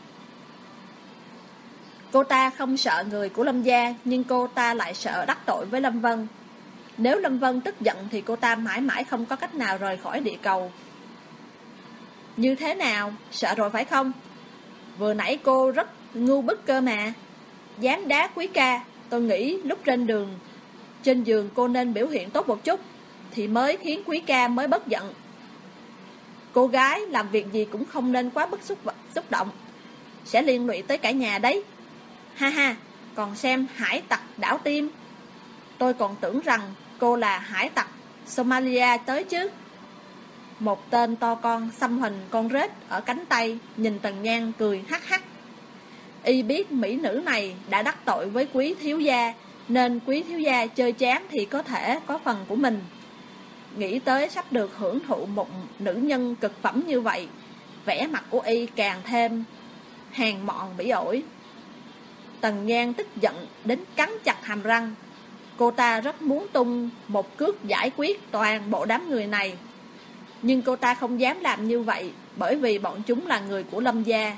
Cô ta không sợ người của Lâm gia, nhưng cô ta lại sợ đắc tội với Lâm Vân. Nếu Lâm Vân tức giận thì cô ta mãi mãi không có cách nào rời khỏi địa cầu. Như thế nào? Sợ rồi phải không? Vừa nãy cô rất ngu bức cơ mà. Dám đá Quý ca. Tôi nghĩ lúc trên đường Trên giường cô nên biểu hiện tốt một chút, thì mới khiến Quý ca mới bất giận. Cô gái làm việc gì cũng không nên quá bức xúc, xúc động, sẽ liên lụy tới cả nhà đấy. Ha ha, còn xem hải tặc đảo tim. Tôi còn tưởng rằng cô là hải tặc Somalia tới chứ. Một tên to con xăm hình con rết ở cánh tay nhìn Tần Nhan cười hắc hắc. Y biết mỹ nữ này đã đắc tội với Quý thiếu gia, nên Quý thiếu gia chơi chán thì có thể có phần của mình. Nghĩ tới sắp được hưởng thụ một nữ nhân cực phẩm như vậy, vẻ mặt của y càng thêm hèn mọn bỉ ổi. Tần Nhan tức giận đến cắn chặt hàm răng. Cô ta rất muốn tung một cước giải quyết toàn bộ đám người này, nhưng cô ta không dám làm như vậy, bởi vì bọn chúng là người của Lâm gia.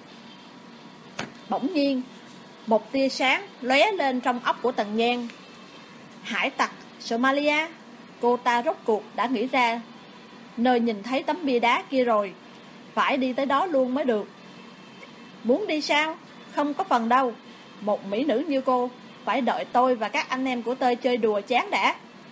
Bỗng nhiên, một tia sáng lóe lên trong óc của Tần Nhan. Hải tặc Somalia. Cô ta rốt cuộc đã nghĩ ra nơi nhìn thấy tấm bia đá kia rồi, phải đi tới đó luôn mới được. Muốn đi sao? Không có phần đâu. Một mỹ nữ như cô phải đợi tôi và các anh em của tôi chơi đùa chán đã.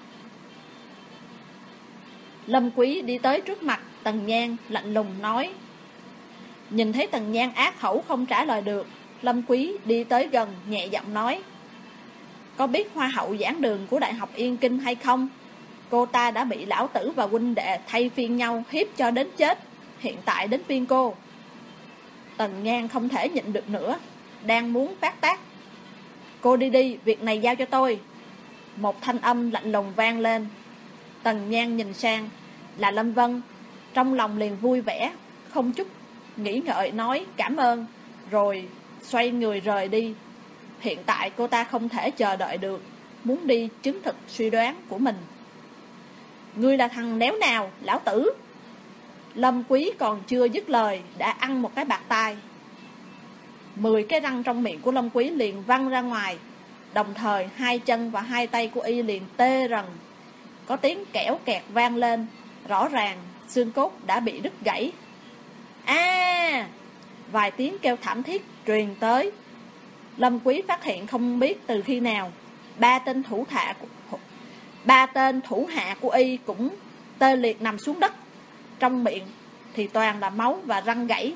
Lâm Quý đi tới trước mặt Tần Nhan, lạnh lùng nói. Nhìn thấy Tần Nhan ác khẩu không trả lời được, Lâm Quý đi tới gần nhẹ giọng nói. Có biết hoa hậu giảng đường của Đại học Yên Kinh hay không? Cô ta đã bị lão tử và huynh đệ thay phiên nhau hiếp cho đến chết, hiện tại đến phiên cô. Tần Nhan không thể nhịn được nữa, đang muốn phát tác. Cô đi đi, việc này giao cho tôi. Một thanh âm lạnh lùng vang lên. Tần Nhan nhìn sang là Lâm Vân, trong lòng liền vui vẻ, không chút nghĩ ngợi nói cảm ơn, rồi xoay người rời đi. Hiện tại cô ta không thể chờ đợi được, muốn đi chứng thực suy đoán của mình. Ngươi là thằng đéo nào, lão tử? Lâm Quý còn chưa dứt lời đã ăn một cái bạt tai. Mười cái răng trong miệng của Lâm Quý liền văng ra ngoài, đồng thời hai chân và hai tay của y liền tê rần. Có tiếng kẽo kẹt vang lên, rõ ràng xương cốt đã bị đứt gãy. A! Vài tiếng kêu thảm thiết truyền tới. Lâm Quý phát hiện không biết từ khi nào, ba tên thủ hạ của, ba tên thủ hạ của y cũng tê liệt nằm xuống đất. Trong miệng thì toàn là máu và răng gãy.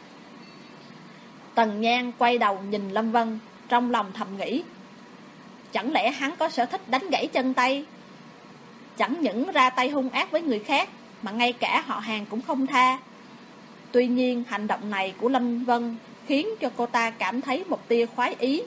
Tần Nhan quay đầu nhìn Lâm Vân, trong lòng thầm nghĩ, chẳng lẽ hắn có sở thích đánh gãy chân tay? Chẳng những ra tay hung ác với người khác, mà ngay cả họ hàng cũng không tha. Tuy nhiên hành động này của Lâm Vân khiến cho cô ta cảm thấy một tia khoái ý.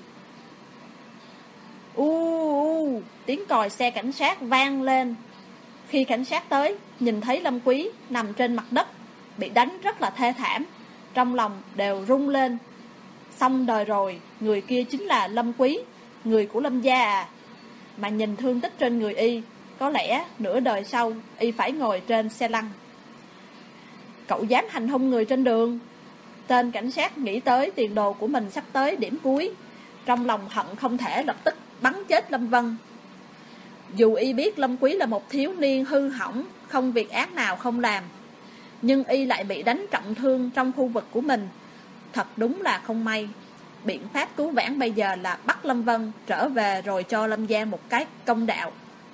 U u tiếng còi xe cảnh sát vang lên. Khi cảnh sát tới, nhìn thấy Lâm Quý nằm trên mặt đất, bị đánh rất là thê thảm, trong lòng đều rung lên. Xong đời rồi, người kia chính là Lâm Quý, người của Lâm gia à. Mà nhìn thương tích trên người y, có lẽ nửa đời sau y phải ngồi trên xe lăn. Cậu dám hành hung người trên đường? Tên cảnh sát nghĩ tới tiền đồ của mình sắp tới điểm cuối, trong lòng hận không thể lập tức bắn chết Lâm Vân. Dù y biết Lâm Quý là một thiếu niên hư hỏng, không việc ác nào không làm, nhưng y lại bị đánh trọng thương trong khu vực của mình, thật đúng là không may. Biện pháp cứu vãn bây giờ là bắt Lâm Vân trở về rồi cho Lâm gia một cái công đạo.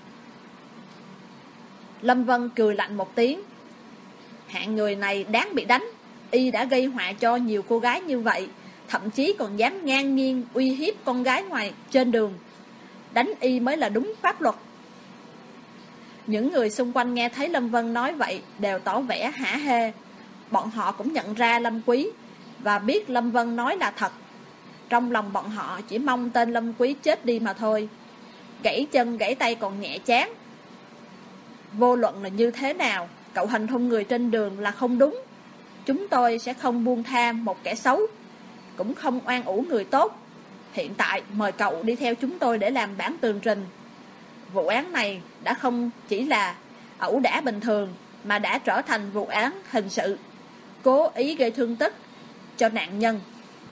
Lâm Vân cười lạnh một tiếng. Hạng người này đáng bị đánh, y đã gây họa cho nhiều cô gái như vậy, thậm chí còn dám ngang nhiên uy hiếp con gái ngoài trên đường. Đánh y mới là đúng pháp luật. Những người xung quanh nghe thấy Lâm Vân nói vậy đều tỏ vẻ hả hê. Bọn họ cũng nhận ra Lâm Quý và biết Lâm Vân nói là thật. Trong lòng bọn họ chỉ mong tên Lâm Quý chết đi mà thôi. Gãy chân gãy tay còn nhẹ chán. Vô luận là như thế nào, cậu hành hung người trên đường là không đúng. Chúng tôi sẽ không buông tha một kẻ xấu, cũng không oan uổng người tốt. Hiện tại mời cậu đi theo chúng tôi để làm bản tường trình. Vụ án này đã không chỉ là ẩu đả bình thường, mà đã trở thành vụ án hình sự, cố ý gây thương tích cho nạn nhân.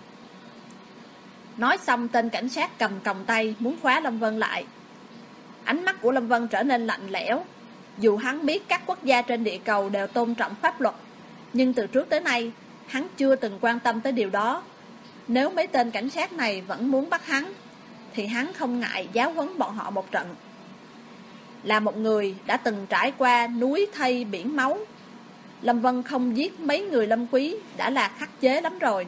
Nói xong, tên cảnh sát cầm còng tay muốn khóa Lâm Vân lại. Ánh mắt của Lâm Vân trở nên lạnh lẽo. Dù hắn biết các quốc gia trên địa cầu đều tôn trọng pháp luật, nhưng từ trước tới nay hắn chưa từng quan tâm tới điều đó. Nếu mấy tên cảnh sát này vẫn muốn bắt hắn, thì hắn không ngại giáo huấn bọn họ một trận. Là một người đã từng trải qua núi thây biển máu, Lâm Vân không giết mấy người Lâm Quý đã là khắc chế lắm rồi.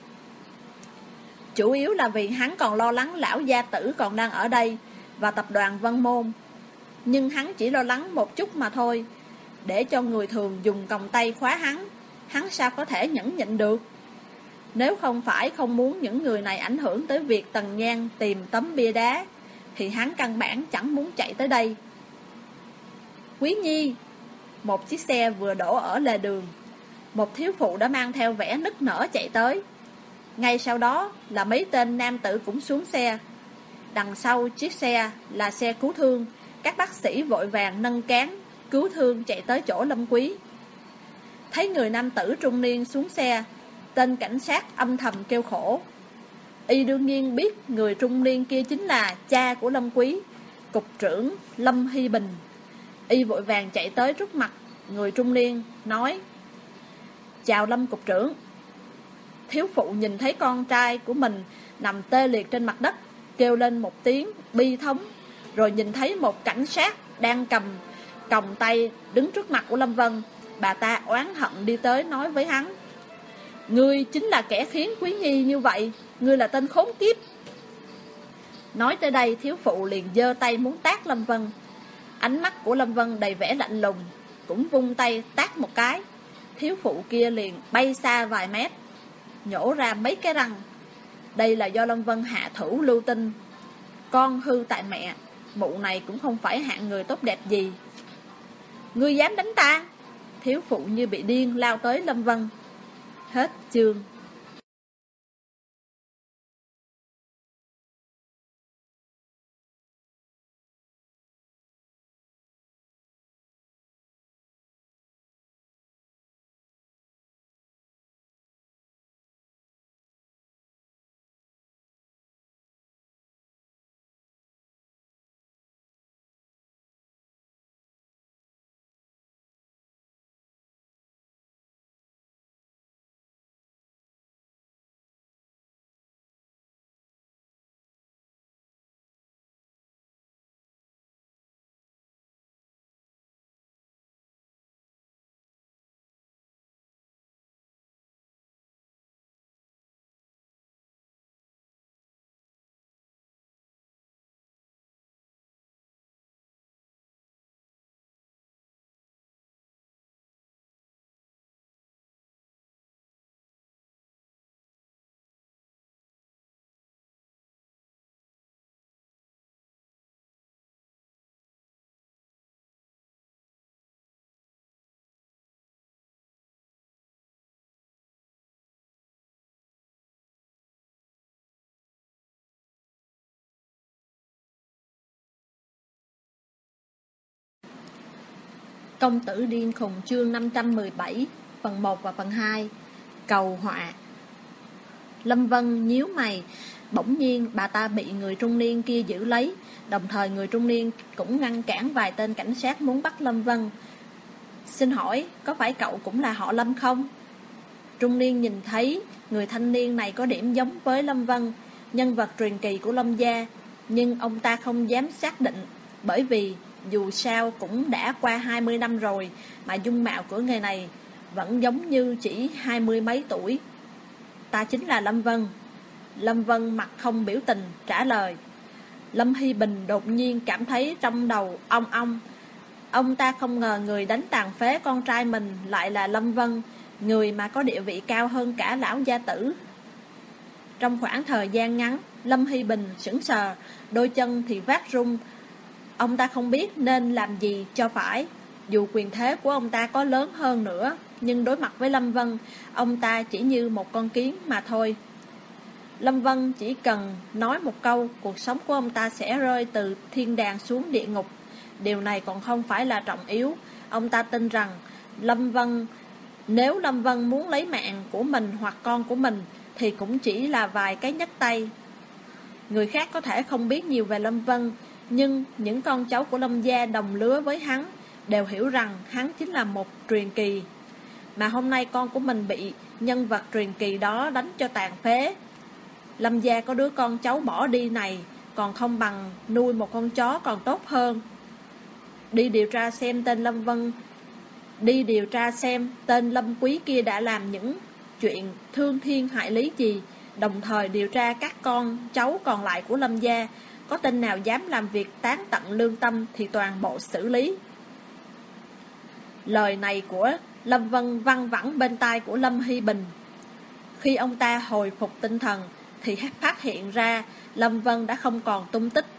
Chủ yếu là vì hắn còn lo lắng lão gia tử còn đang ở đây và tập đoàn Vân Môn. Nhưng hắn chỉ lo lắng một chút mà thôi. Để cho người thường dùng còng tay khóa hắn, hắn sao có thể nhẫn nhịn được. Nếu không phải không muốn những người này ảnh hưởng tới việc Tần Nhan tìm tấm bia đá, thì hắn căn bản chẳng muốn chạy tới đây. Quý Nhi. Một chiếc xe vừa đổ ở lề đường. Một thiếu phụ đã mang theo vẻ nức nở chạy tới. Ngay sau đó là mấy tên nam tử cũng xuống xe. Đằng sau chiếc xe là xe cứu thương. Các bác sĩ vội vàng nâng cán cứu thương chạy tới chỗ Lâm Quý. Thấy người nam tử trung niên xuống xe, tên cảnh sát âm thầm kêu khổ. Y đương nhiên biết người trung niên kia chính là cha của Lâm Quý, cục trưởng Lâm Hy Bình. Y vội vàng chạy tới trước mặt người trung niên, nói: Chào Lâm cục trưởng. Thiếu phụ nhìn thấy con trai của mình nằm tê liệt trên mặt đất, kêu lên một tiếng bi thống, rồi nhìn thấy một cảnh sát đang cầm còng tay đứng trước mặt của Lâm Vân. Bà ta oán hận đi tới nói với hắn: Ngươi chính là kẻ khiến Quý Nhi như vậy, ngươi là tên khốn kiếp. Nói tới đây, thiếu phụ liền giơ tay muốn tát Lâm Vân. Ánh mắt của Lâm Vân đầy vẻ lạnh lùng, cũng vung tay tát một cái. Thiếu phụ kia liền bay xa vài mét, nhổ ra mấy cái răng. Đây là do Lâm Vân hạ thủ lưu tình. Con hư tại mẹ, mụ này cũng không phải hạng người tốt đẹp gì. Ngươi dám đánh ta? Thiếu phụ như bị điên lao tới Lâm Vân. Hết chương. Công tử điên khùng chương năm trăm mười bảy, phần một và phần hai. Cầu họa. Lâm Vân nhíu mày, bỗng nhiên bà ta bị người trung niên kia giữ lấy, đồng thời người trung niên cũng ngăn cản vài tên cảnh sát muốn bắt Lâm Vân. Xin hỏi, có phải cậu cũng là họ Lâm không? Trung niên nhìn thấy người thanh niên này có điểm giống với Lâm Vân, nhân vật truyền kỳ của Lâm gia, nhưng ông ta không dám xác định, bởi vì dù sao cũng đã qua hai mươi năm rồi mà dung mạo của người này vẫn giống như chỉ hai mươi mấy tuổi. Ta chính là Lâm Vân. Lâm Vân mặt không biểu tình trả lời. Lâm Hy Bình đột nhiên cảm thấy trong đầu ong ong. Ông ta không ngờ người đánh tàn phế con trai mình lại là Lâm Vân, người mà có địa vị cao hơn cả lão gia tử. Trong khoảng thời gian ngắn, Lâm Hy Bình sững sờ, đôi chân thì vác run. Ông ta không biết nên làm gì cho phải. Dù quyền thế của ông ta có lớn hơn nữa, nhưng đối mặt với Lâm Vân, ông ta chỉ như một con kiến mà thôi. Lâm Vân chỉ cần nói một câu, cuộc sống của ông ta sẽ rơi từ thiên đàng xuống địa ngục. Điều này còn không phải là trọng yếu. Ông ta tin rằng Lâm Vân, nếu Lâm Vân muốn lấy mạng của mình hoặc con của mình, thì cũng chỉ là vài cái nhấc tay. Người khác có thể không biết nhiều về Lâm Vân, nhưng những con cháu của Lâm gia đồng lứa với hắn đều hiểu rằng hắn chính là một truyền kỳ. Mà hôm nay con của mình bị nhân vật truyền kỳ đó đánh cho tàn phế. Lâm gia có đứa con cháu bỏ đi này còn không bằng nuôi một con chó còn tốt hơn. Đi điều tra xem tên Lâm Vân Đi điều tra xem tên Lâm Quý kia đã làm những chuyện thương thiên hại lý gì, đồng thời điều tra các con cháu còn lại của Lâm gia. Có tên nào dám làm việc tán tận lương tâm thì toàn bộ xử lý. Lời này của Lâm Vân văng vẳng bên tai của Lâm Hy Bình. Khi ông ta hồi phục tinh thần thì phát hiện ra Lâm Vân đã không còn tung tích.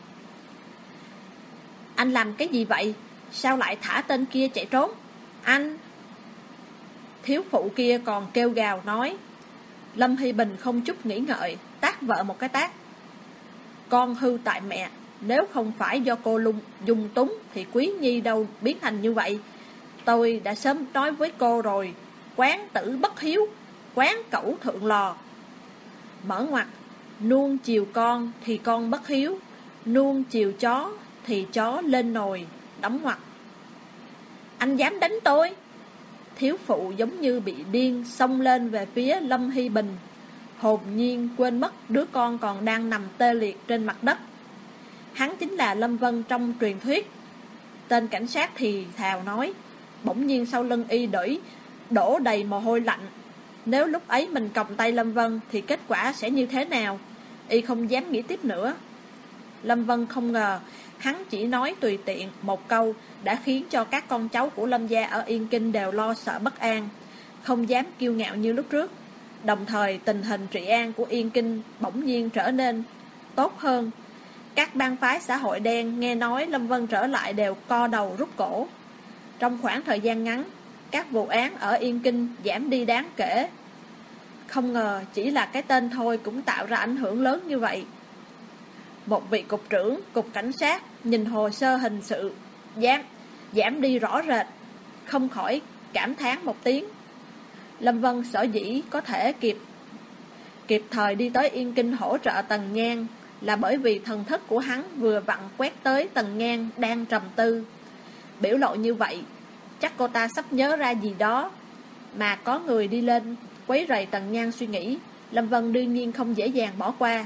Anh làm cái gì vậy? Sao lại thả tên kia chạy trốn? Anh! Thiếu phụ kia còn kêu gào nói. Lâm Hy Bình không chút nghĩ ngợi, tát vợ một cái tát. Con hư tại mẹ, nếu không phải do cô lung dung túng thì Quý Nhi đâu biến thành như vậy. Tôi đã sớm nói với cô rồi, quán tử bất hiếu, quán cẩu thượng lò. Mở ngoặt, nuông chiều con thì con bất hiếu, nuông chiều chó thì chó lên nồi, đóng ngoặt. Anh dám đánh tôi? Thiếu phụ giống như bị điên xông lên về phía Lâm Hy Bình, hồn nhiên quên mất đứa con còn đang nằm tê liệt trên mặt đất. Hắn chính là Lâm Vân trong truyền thuyết. Tên cảnh sát thì thào nói. Bỗng nhiên sau lưng y đẩy đổ đầy mồ hôi lạnh. Nếu lúc ấy mình còng tay Lâm Vân thì kết quả sẽ như thế nào? Y không dám nghĩ tiếp nữa. Lâm Vân không ngờ hắn chỉ nói tùy tiện một câu đã khiến cho các con cháu của Lâm gia ở Yên Kinh đều lo sợ bất an, không dám kiêu ngạo như lúc trước. Đồng thời tình hình trị an của Yên Kinh bỗng nhiên trở nên tốt hơn. Các bang phái xã hội đen nghe nói Lâm Vân trở lại đều co đầu rút cổ. Trong khoảng thời gian ngắn, các vụ án ở Yên Kinh giảm đi đáng kể. Không ngờ chỉ là cái tên thôi cũng tạo ra ảnh hưởng lớn như vậy. Một vị cục trưởng cục cảnh sát nhìn hồ sơ hình sự giảm, giảm đi rõ rệt, không khỏi cảm thán một tiếng. Lâm Vân sở dĩ có thể kịp kịp thời đi tới Yên Kinh hỗ trợ Tần Nhan là bởi vì thần thức của hắn vừa vặn quét tới Tần Nhan đang trầm tư. Biểu lộ như vậy, chắc cô ta sắp nhớ ra gì đó, mà có người đi lên quấy rầy Tần Nhan suy nghĩ, Lâm Vân đương nhiên không dễ dàng bỏ qua.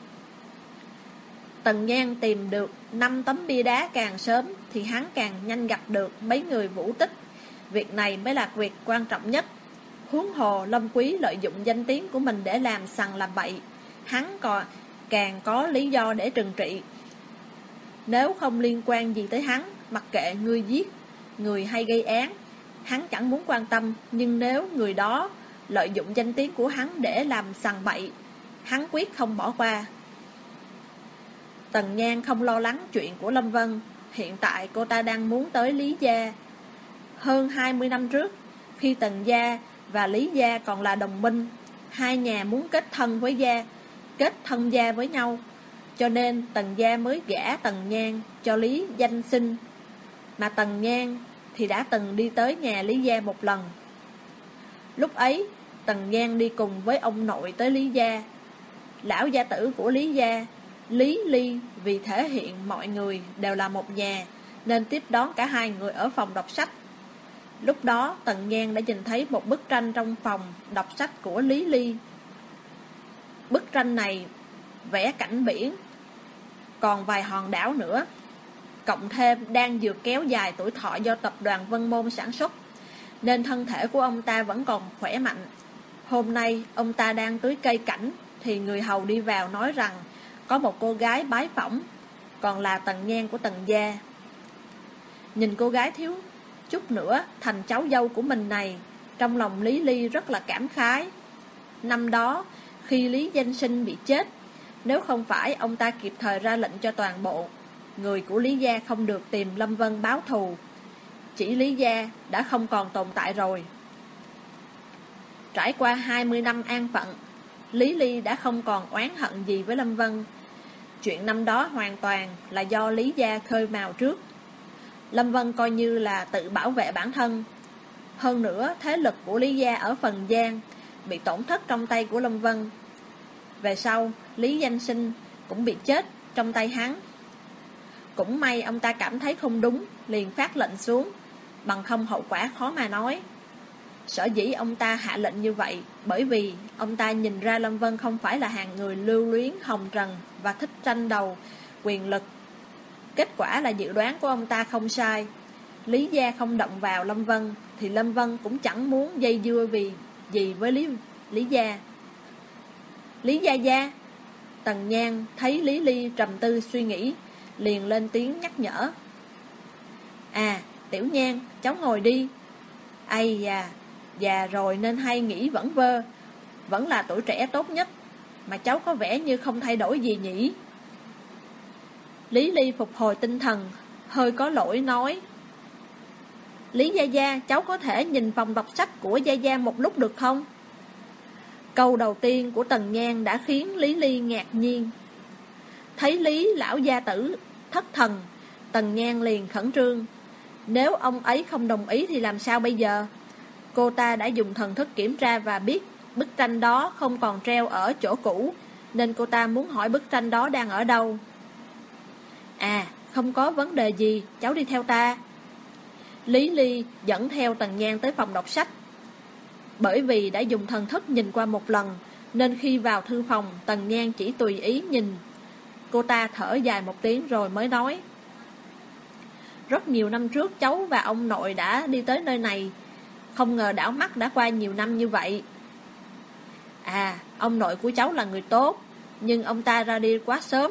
Tần Nhan tìm được năm tấm bia đá càng sớm thì hắn càng nhanh gặp được mấy người vũ tích. Việc này mới là việc quan trọng nhất. Huống hồ Lâm Quý lợi dụng danh tiếng của mình để làm sằng làm bậy, hắn còn càng có lý do để trừng trị. Nếu không liên quan gì tới hắn, mặc kệ người giết người hay gây án, hắn chẳng muốn quan tâm. Nhưng nếu người đó lợi dụng danh tiếng của hắn để làm sằng bậy, hắn quyết không bỏ qua. Tần Nhan không lo lắng chuyện của Lâm Vân. Hiện tại cô ta đang muốn tới Lý gia. Hơn hai mươi năm trước, khi Tần gia và Lý gia còn là đồng minh, hai nhà muốn kết thân với gia, kết thân gia với nhau, cho nên Tần gia mới gả Tần Nhan cho Lý danh sinh. Mà Tần Nhan thì đã từng đi tới nhà Lý Gia một lần. Lúc ấy, Tần Giang đi cùng với ông nội tới Lý Gia. Lão gia tử của Lý Gia, Lý Ly, vì thể hiện mọi người đều là một nhà, nên tiếp đón cả hai người ở phòng đọc sách. Lúc đó, Tần Giang đã nhìn thấy một bức tranh trong phòng đọc sách của Lý Ly. Bức tranh này vẽ cảnh biển, còn vài hòn đảo nữa, cộng thêm đang dược kéo dài tuổi thọ do tập đoàn Vân Môn sản xuất, nên thân thể của ông ta vẫn còn khỏe mạnh. Hôm nay, ông ta đang tưới cây cảnh, thì người hầu đi vào nói rằng có một cô gái bái phỏng, còn là Tần Nhan của Tần gia. Nhìn cô gái thiếu chút nữa thành cháu dâu của mình này, trong lòng Lý Ly rất là cảm khái. Năm đó, khi Lý Danh Sinh bị chết, nếu không phải ông ta kịp thời ra lệnh cho toàn bộ người của Lý gia không được tìm Lâm Vân báo thù, chỉ Lý gia đã không còn tồn tại rồi. Trải qua hai mươi năm an phận, Lý Ly đã không còn oán hận gì với Lâm Vân. Chuyện năm đó hoàn toàn là do Lý gia khơi mào trước. Lâm Vân coi như là tự bảo vệ bản thân. Hơn nữa, thế lực của Lý gia ở Phần Giang bị tổn thất trong tay của Lâm Vân. Về sau, Lý Danh Sinh cũng bị chết trong tay hắn. Cũng may ông ta cảm thấy không đúng, liền phát lệnh xuống, bằng không hậu quả khó mà nói. Sở dĩ ông ta hạ lệnh như vậy, bởi vì ông ta nhìn ra Lâm Vân không phải là hàng người lưu luyến hồng trần và thích tranh đầu quyền lực. Kết quả là dự đoán của ông ta không sai. Lý gia không động vào Lâm Vân, thì Lâm Vân cũng chẳng muốn dây dưa vì gì với Lý, Lý gia. Lý gia gia. Tần Nhan thấy Lý Ly trầm tư suy nghĩ, liền lên tiếng nhắc nhở. À, Tiểu Nhan, cháu ngồi đi. Ây da, già rồi nên hay nghĩ vẩn vơ, vẫn là tuổi trẻ tốt nhất, mà cháu có vẻ như không thay đổi gì nhỉ. Lý Ly phục hồi tinh thần, hơi có lỗi nói. Lý gia gia, cháu có thể nhìn phòng đọc sách của gia gia một lúc được không? Câu đầu tiên của Tần Nhan đã khiến Lý Ly ngạc nhiên. Thấy Lý lão gia tử thất thần, Tần Nhan liền khẩn trương. Nếu ông ấy không đồng ý thì làm sao bây giờ? Cô ta đã dùng thần thức kiểm tra và biết bức tranh đó không còn treo ở chỗ cũ, nên cô ta muốn hỏi bức tranh đó đang ở đâu. À, không có vấn đề gì, cháu đi theo ta. Lý Ly dẫn theo Tần Nhan tới phòng đọc sách. Bởi vì đã dùng thần thức nhìn qua một lần, nên khi vào thư phòng, Tần Nhan chỉ tùy ý nhìn. Cô ta thở dài một tiếng rồi mới nói. Rất nhiều năm trước cháu và ông nội đã đi tới nơi này, không ngờ đảo mắt đã qua nhiều năm như vậy. À, ông nội của cháu là người tốt, nhưng ông ta ra đi quá sớm.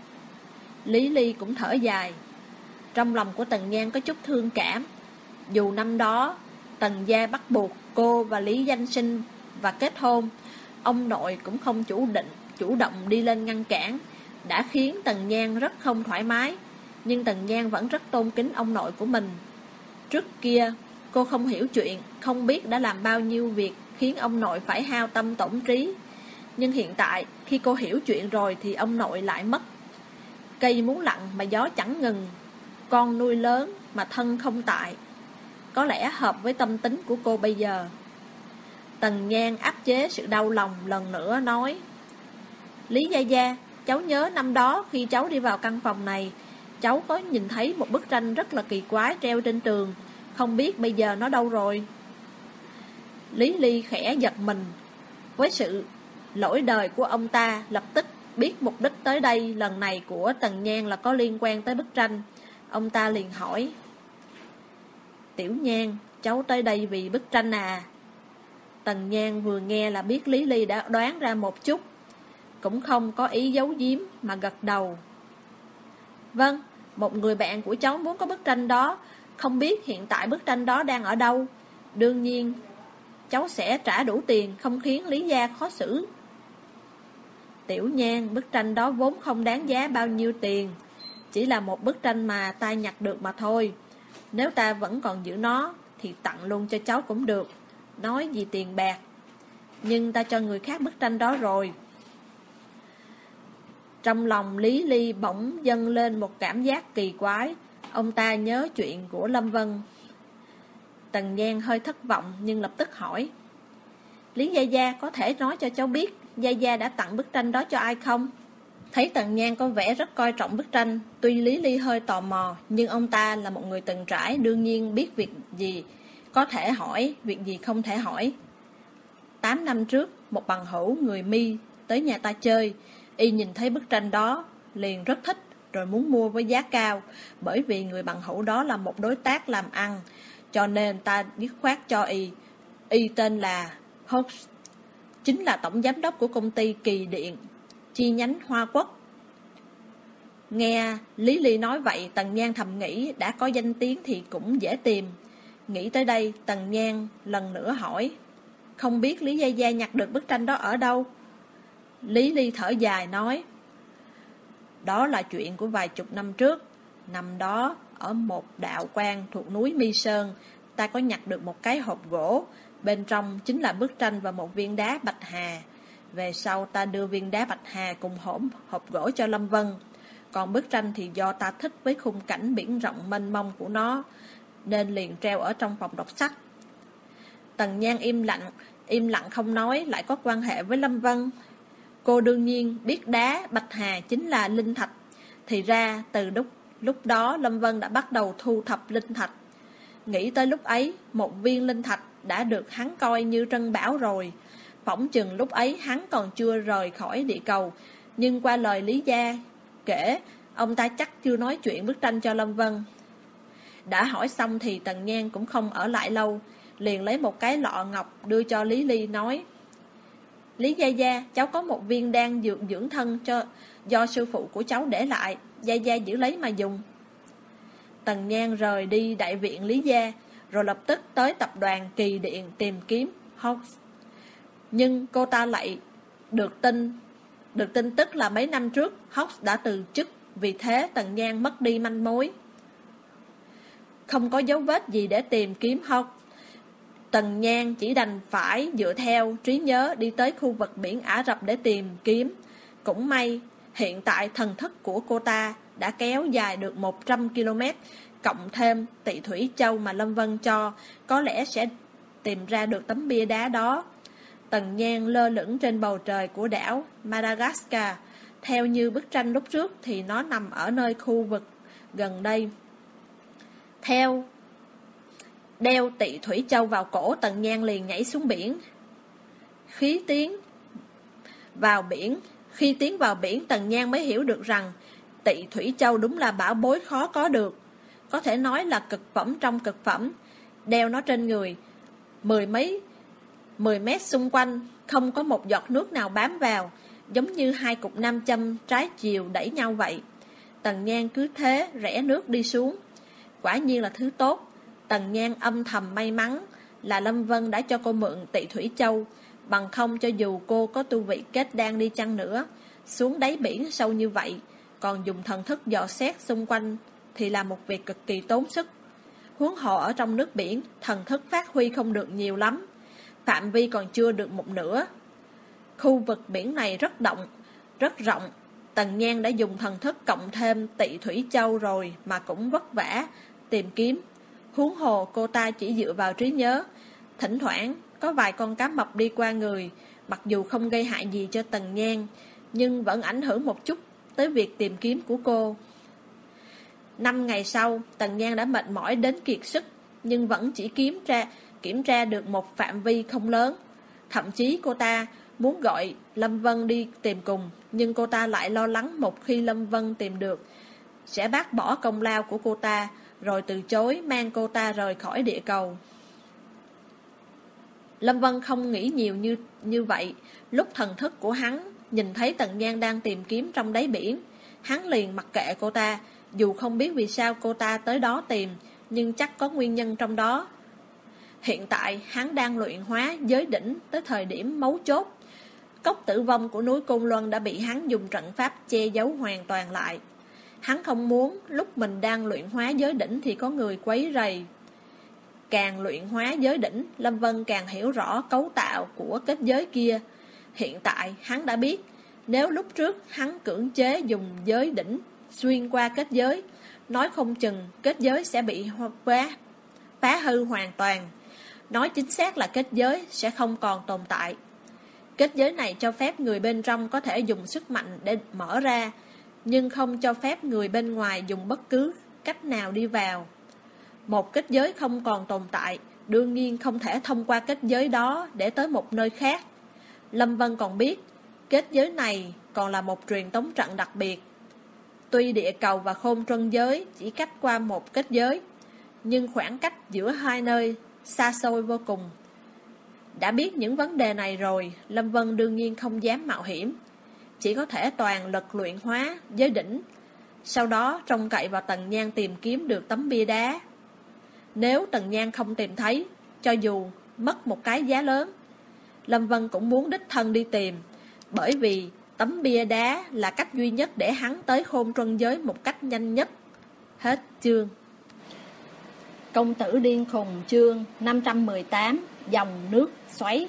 Lý Ly cũng thở dài. Trong lòng của Tần Nhan có chút thương cảm. Dù năm đó Tần gia bắt buộc cô và Lý Danh Sinh và kết hôn, ông nội cũng không chủ định chủ động đi lên ngăn cản, đã khiến Tần Nhan rất không thoải mái. Nhưng Tần Nhan vẫn rất tôn kính ông nội của mình. Trước kia cô không hiểu chuyện, không biết đã làm bao nhiêu việc khiến ông nội phải hao tâm tổn trí. Nhưng hiện tại khi cô hiểu chuyện rồi thì ông nội lại mất. Cây muốn lặng mà gió chẳng ngừng, con nuôi lớn mà thân không tại. Có lẽ hợp với tâm tính của cô bây giờ. Tần Nhan áp chế sự đau lòng lần nữa nói. Lý gia gia, cháu nhớ năm đó khi cháu đi vào căn phòng này, cháu có nhìn thấy một bức tranh rất là kỳ quái treo trên tường, không biết bây giờ nó đâu rồi. Lý Ly khẽ giật mình. Với sự lỗi đời của ông ta, lập tức biết mục đích tới đây lần này của Tần Nhan là có liên quan tới bức tranh. Ông ta liền hỏi. Tiểu Nhan, cháu tới đây vì bức tranh à? Tần Nhan vừa nghe là biết Lý Ly đã đoán ra một chút, cũng không có ý giấu giếm mà gật đầu. Vâng, một người bạn của cháu muốn có bức tranh đó, không biết hiện tại bức tranh đó đang ở đâu. Đương nhiên cháu sẽ trả đủ tiền, không khiến Lý gia khó xử. Tiểu Nhan, bức tranh đó vốn không đáng giá bao nhiêu tiền, chỉ là một bức tranh mà ta nhặt được mà thôi. Nếu ta vẫn còn giữ nó thì tặng luôn cho cháu cũng được, nói gì tiền bạc. Nhưng ta cho người khác bức tranh đó rồi. Trong lòng Lý Ly bỗng dâng lên một cảm giác kỳ quái. Ông ta nhớ chuyện của Lâm Vân. Tần Nhan hơi thất vọng nhưng lập tức hỏi: Lý Gia Gia có thể nói cho cháu biết Gia Gia đã tặng bức tranh đó cho ai không? Thấy Tần Nhan có vẻ rất coi trọng bức tranh, tuy Lý Ly hơi tò mò, nhưng ông ta là một người từng trải, đương nhiên biết việc gì có thể hỏi, việc gì không thể hỏi. Tám năm trước, một bằng hữu người Mi tới nhà ta chơi, y nhìn thấy bức tranh đó, liền rất thích, rồi muốn mua với giá cao, bởi vì người bằng hữu đó là một đối tác làm ăn, cho nên ta dứt khoát cho y. Y tên là Hobbs, chính là tổng giám đốc của công ty Kỳ Điện, chi nhánh Hoa Quốc. Nghe Lý Ly nói vậy, Tần Nhan thầm nghĩ đã có danh tiếng thì cũng dễ tìm. Nghĩ tới đây, Tần Nhan lần nữa hỏi: Không biết Lý Gia Gia nhặt được bức tranh đó ở đâu? Lý Ly thở dài nói: Đó là chuyện của vài chục năm trước. Năm đó, ở một đạo quan thuộc núi Mi Sơn, ta có nhặt được một cái hộp gỗ, bên trong chính là bức tranh và một viên đá bạch hà. Về sau ta đưa viên đá bạch hà cùng hỗn hộp gỗ cho Lâm Vân. Còn bức tranh thì do ta thích với khung cảnh biển rộng mênh mông của nó, nên liền treo ở trong phòng đọc sách. Tần Nhan im lặng, im lặng không nói lại có quan hệ với Lâm Vân. Cô đương nhiên biết đá bạch hà chính là linh thạch. Thì ra từ lúc, lúc đó Lâm Vân đã bắt đầu thu thập linh thạch. Nghĩ tới lúc ấy, một viên linh thạch đã được hắn coi như trân bảo rồi. Phỏng chừng lúc ấy hắn còn chưa rời khỏi địa cầu, nhưng qua lời Lý Gia kể, ông ta chắc chưa nói chuyện bức tranh cho Lâm Vân. Đã hỏi xong thì Tần Nhan cũng không ở lại lâu, liền lấy một cái lọ ngọc đưa cho Lý Ly nói: Lý Gia Gia, cháu có một viên đan dược dưỡng thân cho do sư phụ của cháu để lại, Gia Gia giữ lấy mà dùng. Tần Nhan rời đi đại viện Lý Gia, rồi lập tức tới tập đoàn Kỳ Điện tìm kiếm Hobbs. Nhưng cô ta lại được tin Được tin tức là mấy năm trước Hobbs đã từ chức, vì thế Tần Nhan mất đi manh mối. Không có dấu vết gì để tìm kiếm Hobbs, Tần Nhan chỉ đành phải dựa theo trí nhớ đi tới khu vực biển Ả Rập để tìm kiếm. Cũng may, hiện tại thần thức của cô ta đã kéo dài được một trăm ki lô mét, cộng thêm Tị Thủy Châu mà Lâm Vân cho, có lẽ sẽ tìm ra được tấm bia đá đó. Tần Nhan lơ lửng trên bầu trời của đảo Madagascar. Theo như bức tranh lúc trước thì nó nằm ở nơi khu vực gần đây. Theo đeo Tị Thủy Châu vào cổ, Tần Nhan liền nhảy xuống biển. Khi tiến vào biển, khi tiến vào biển, Tần Nhan mới hiểu được rằng Tị Thủy Châu đúng là bảo bối khó có được, có thể nói là cực phẩm trong cực phẩm. Đeo nó trên người, mười mấy mười mét xung quanh không có một giọt nước nào bám vào, giống như hai cục nam châm trái chiều đẩy nhau vậy. Tần Nhan cứ thế rẽ nước đi xuống. Quả nhiên là thứ tốt. Tần Nhan âm thầm may mắn là Lâm Vân đã cho cô mượn Tị Thủy Châu, bằng không cho dù cô có tu vị kết đan đi chăng nữa, xuống đáy biển sâu như vậy, còn dùng thần thức dò xét xung quanh thì là một việc cực kỳ tốn sức. Huống hồ ở trong nước biển, thần thức phát huy không được nhiều lắm, phạm vi còn chưa được một nửa. Khu vực biển này rất động, rất rộng. Tần Nhan đã dùng thần thức cộng thêm Tị Thủy Châu rồi mà cũng vất vả tìm kiếm. Huống hồ cô ta chỉ dựa vào trí nhớ, thỉnh thoảng có vài con cá mập đi qua người, mặc dù không gây hại gì cho Tần Nhan, nhưng vẫn ảnh hưởng một chút tới việc tìm kiếm của cô. Năm ngày sau, Tần Nhan đã mệt mỏi đến kiệt sức, nhưng vẫn chỉ kiểm tra, kiểm tra được một phạm vi không lớn. Thậm chí cô ta muốn gọi Lâm Vân đi tìm cùng, nhưng cô ta lại lo lắng một khi Lâm Vân tìm được sẽ bác bỏ công lao của cô ta, rồi từ chối mang cô ta rời khỏi địa cầu. Lâm Vân không nghĩ nhiều như, như vậy. Lúc thần thức của hắn nhìn thấy Tần Nhan đang tìm kiếm trong đáy biển, hắn liền mặc kệ cô ta. Dù không biết vì sao cô ta tới đó tìm, nhưng chắc có nguyên nhân trong đó. Hiện tại hắn đang luyện hóa giới đỉnh tới thời điểm mấu chốt. Cốc tử vong của núi Côn Luân đã bị hắn dùng trận pháp che giấu hoàn toàn lại. Hắn không muốn lúc mình đang luyện hóa giới đỉnh thì có người quấy rầy. Càng luyện hóa giới đỉnh, Lâm Vân càng hiểu rõ cấu tạo của kết giới kia. Hiện tại hắn đã biết, nếu lúc trước hắn cưỡng chế dùng giới đỉnh xuyên qua kết giới, nói không chừng kết giới sẽ bị phá, phá hư hoàn toàn. Nói chính xác là kết giới sẽ không còn tồn tại. Kết giới này cho phép người bên trong có thể dùng sức mạnh để mở ra, nhưng không cho phép người bên ngoài dùng bất cứ cách nào đi vào. Một kết giới không còn tồn tại, đương nhiên không thể thông qua kết giới đó để tới một nơi khác. Lâm Vân còn biết, kết giới này còn là một truyền tống trận đặc biệt. Tuy địa cầu và Khôn Trân giới chỉ cách qua một kết giới, nhưng khoảng cách giữa hai nơi xa xôi vô cùng. Đã biết những vấn đề này rồi, Lâm Vân đương nhiên không dám mạo hiểm, chỉ có thể toàn lực luyện hóa giới đỉnh, sau đó trông cậy vào Tần Nhan tìm kiếm được tấm bia đá. Nếu Tần Nhan không tìm thấy, cho dù mất một cái giá lớn, Lâm Vân cũng muốn đích thân đi tìm, bởi vì tấm bia đá là cách duy nhất để hắn tới Khôn Trân giới một cách nhanh nhất. Hết chương. Công tử điên khùng chương năm trăm mười tám, dòng nước xoáy.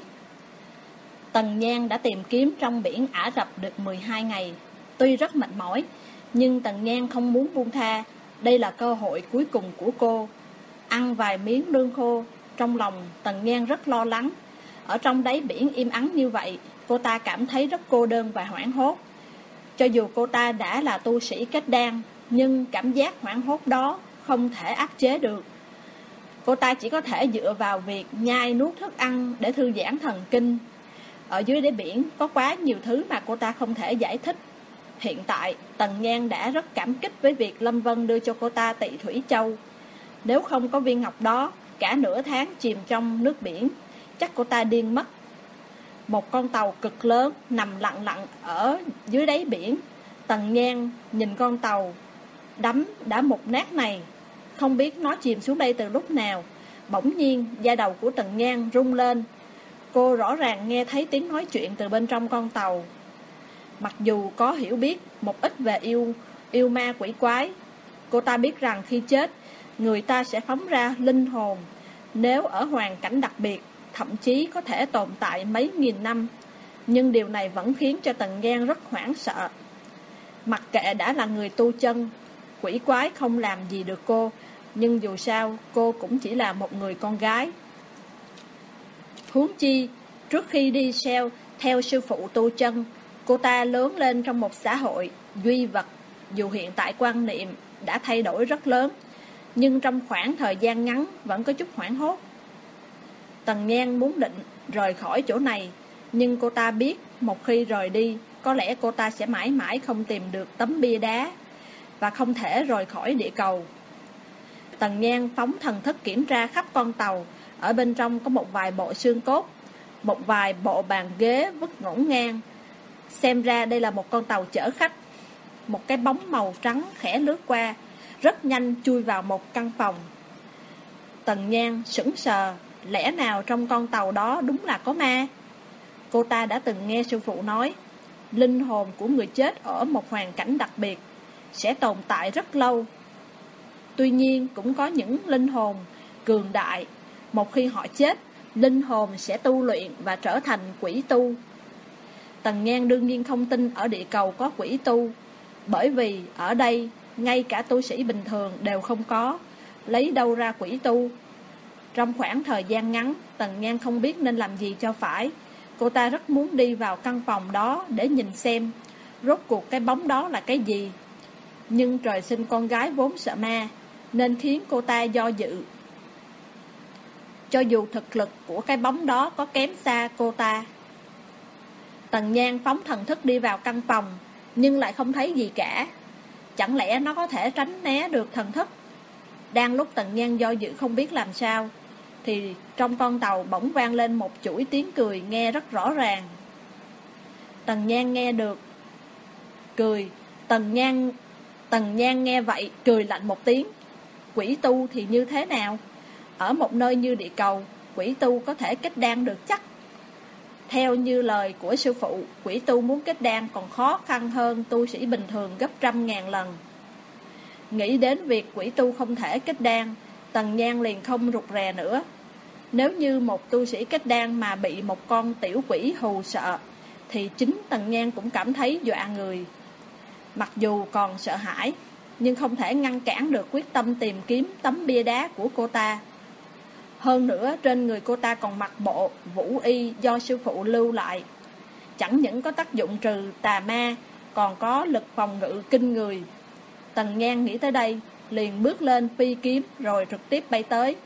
Tần Nhan đã tìm kiếm trong biển Ả Rập được mười hai ngày. Tuy rất mệt mỏi, nhưng Tần Nhan không muốn buông tha. Đây là cơ hội cuối cùng của cô. Ăn vài miếng lương khô, trong lòng Tần Nhan rất lo lắng. Ở trong đáy biển im ắng như vậy, cô ta cảm thấy rất cô đơn và hoảng hốt. Cho dù cô ta đã là tu sĩ kết đan, nhưng cảm giác hoảng hốt đó không thể áp chế được. Cô ta chỉ có thể dựa vào việc nhai nuốt thức ăn để thư giãn thần kinh. Ở dưới đáy biển có quá nhiều thứ mà cô ta không thể giải thích. Hiện tại, Tần Nhan đã rất cảm kích với việc Lâm Vân đưa cho cô ta Tị Thủy Châu. Nếu không có viên ngọc đó, cả nửa tháng chìm trong nước biển, chắc cô ta điên mất. Một con tàu cực lớn nằm lặng lặng ở dưới đáy biển. Tần Nhan nhìn con tàu đắm đã mục nát này, không biết nó chìm xuống đây từ lúc nào. Bỗng nhiên da đầu của Tần Nhan rung lên. Cô rõ ràng nghe thấy tiếng nói chuyện từ bên trong con tàu. Mặc dù có hiểu biết một ít về yêu, yêu ma quỷ quái, cô ta biết rằng khi chết, người ta sẽ phóng ra linh hồn. Nếu ở hoàn cảnh đặc biệt, thậm chí có thể tồn tại mấy nghìn năm. Nhưng điều này vẫn khiến cho Tần Nhan rất hoảng sợ. Mặc kệ đã là người tu chân, quỷ quái không làm gì được cô, nhưng dù sao cô cũng chỉ là một người con gái. Huống chi, trước khi đi theo, theo sư phụ tu chân, cô ta lớn lên trong một xã hội duy vật. Dù hiện tại quan niệm đã thay đổi rất lớn, nhưng trong khoảng thời gian ngắn vẫn có chút hoảng hốt. Tần Nhan muốn định rời khỏi chỗ này, nhưng cô ta biết một khi rời đi, có lẽ cô ta sẽ mãi mãi không tìm được tấm bia đá và không thể rời khỏi địa cầu. Tần Nhan phóng thần thức kiểm tra khắp con tàu. Ở bên trong có một vài bộ xương cốt, một vài bộ bàn ghế vứt ngổn ngang. Xem ra đây là một con tàu chở khách. Một cái bóng màu trắng khẽ lướt qua, rất nhanh chui vào một căn phòng. Tần Nhan sững sờ, lẽ nào trong con tàu đó đúng là có ma? Cô ta đã từng nghe sư phụ nói, linh hồn của người chết ở một hoàn cảnh đặc biệt sẽ tồn tại rất lâu. Tuy nhiên cũng có những linh hồn cường đại, một khi họ chết, linh hồn sẽ tu luyện và trở thành quỷ tu. Tần Nhan đương nhiên không tin ở địa cầu có quỷ tu, bởi vì ở đây ngay cả tu sĩ bình thường đều không có, lấy đâu ra quỷ tu. Trong khoảng thời gian ngắn, Tần Nhan không biết nên làm gì cho phải. Cô ta rất muốn đi vào căn phòng đó để nhìn xem rốt cuộc cái bóng đó là cái gì. Nhưng trời sinh con gái vốn sợ ma, nên khiến cô ta do dự. Cho dù thực lực của cái bóng đó có kém xa cô ta. Tần Nhan phóng thần thức đi vào căn phòng, nhưng lại không thấy gì cả. Chẳng lẽ nó có thể tránh né được thần thức? Đang lúc Tần Nhan do dự không biết làm sao, thì trong con tàu bỗng vang lên một chuỗi tiếng cười nghe rất rõ ràng. Tần Nhan nghe được cười. Tần Nhan Tần Nhan nghe vậy cười lạnh một tiếng. Quỷ tu thì như thế nào? Ở một nơi như địa cầu, quỷ tu có thể kết đan được chắc. Theo như lời của sư phụ, quỷ tu muốn kết đan còn khó khăn hơn tu sĩ bình thường gấp trăm ngàn lần. Nghĩ đến việc quỷ tu không thể kết đan, Tần Nhan liền không rụt rè nữa. Nếu như một tu sĩ kết đan mà bị một con tiểu quỷ hù sợ, thì chính Tần Nhan cũng cảm thấy dọa người. Mặc dù còn sợ hãi, nhưng không thể ngăn cản được quyết tâm tìm kiếm tấm bia đá của cô ta. Hơn nữa trên người cô ta còn mặc bộ vũ y do sư phụ lưu lại. Chẳng những có tác dụng trừ tà ma, còn có lực phòng ngự kinh người. Tần Nhan nghĩ tới đây, liền bước lên phi kiếm rồi trực tiếp bay tới.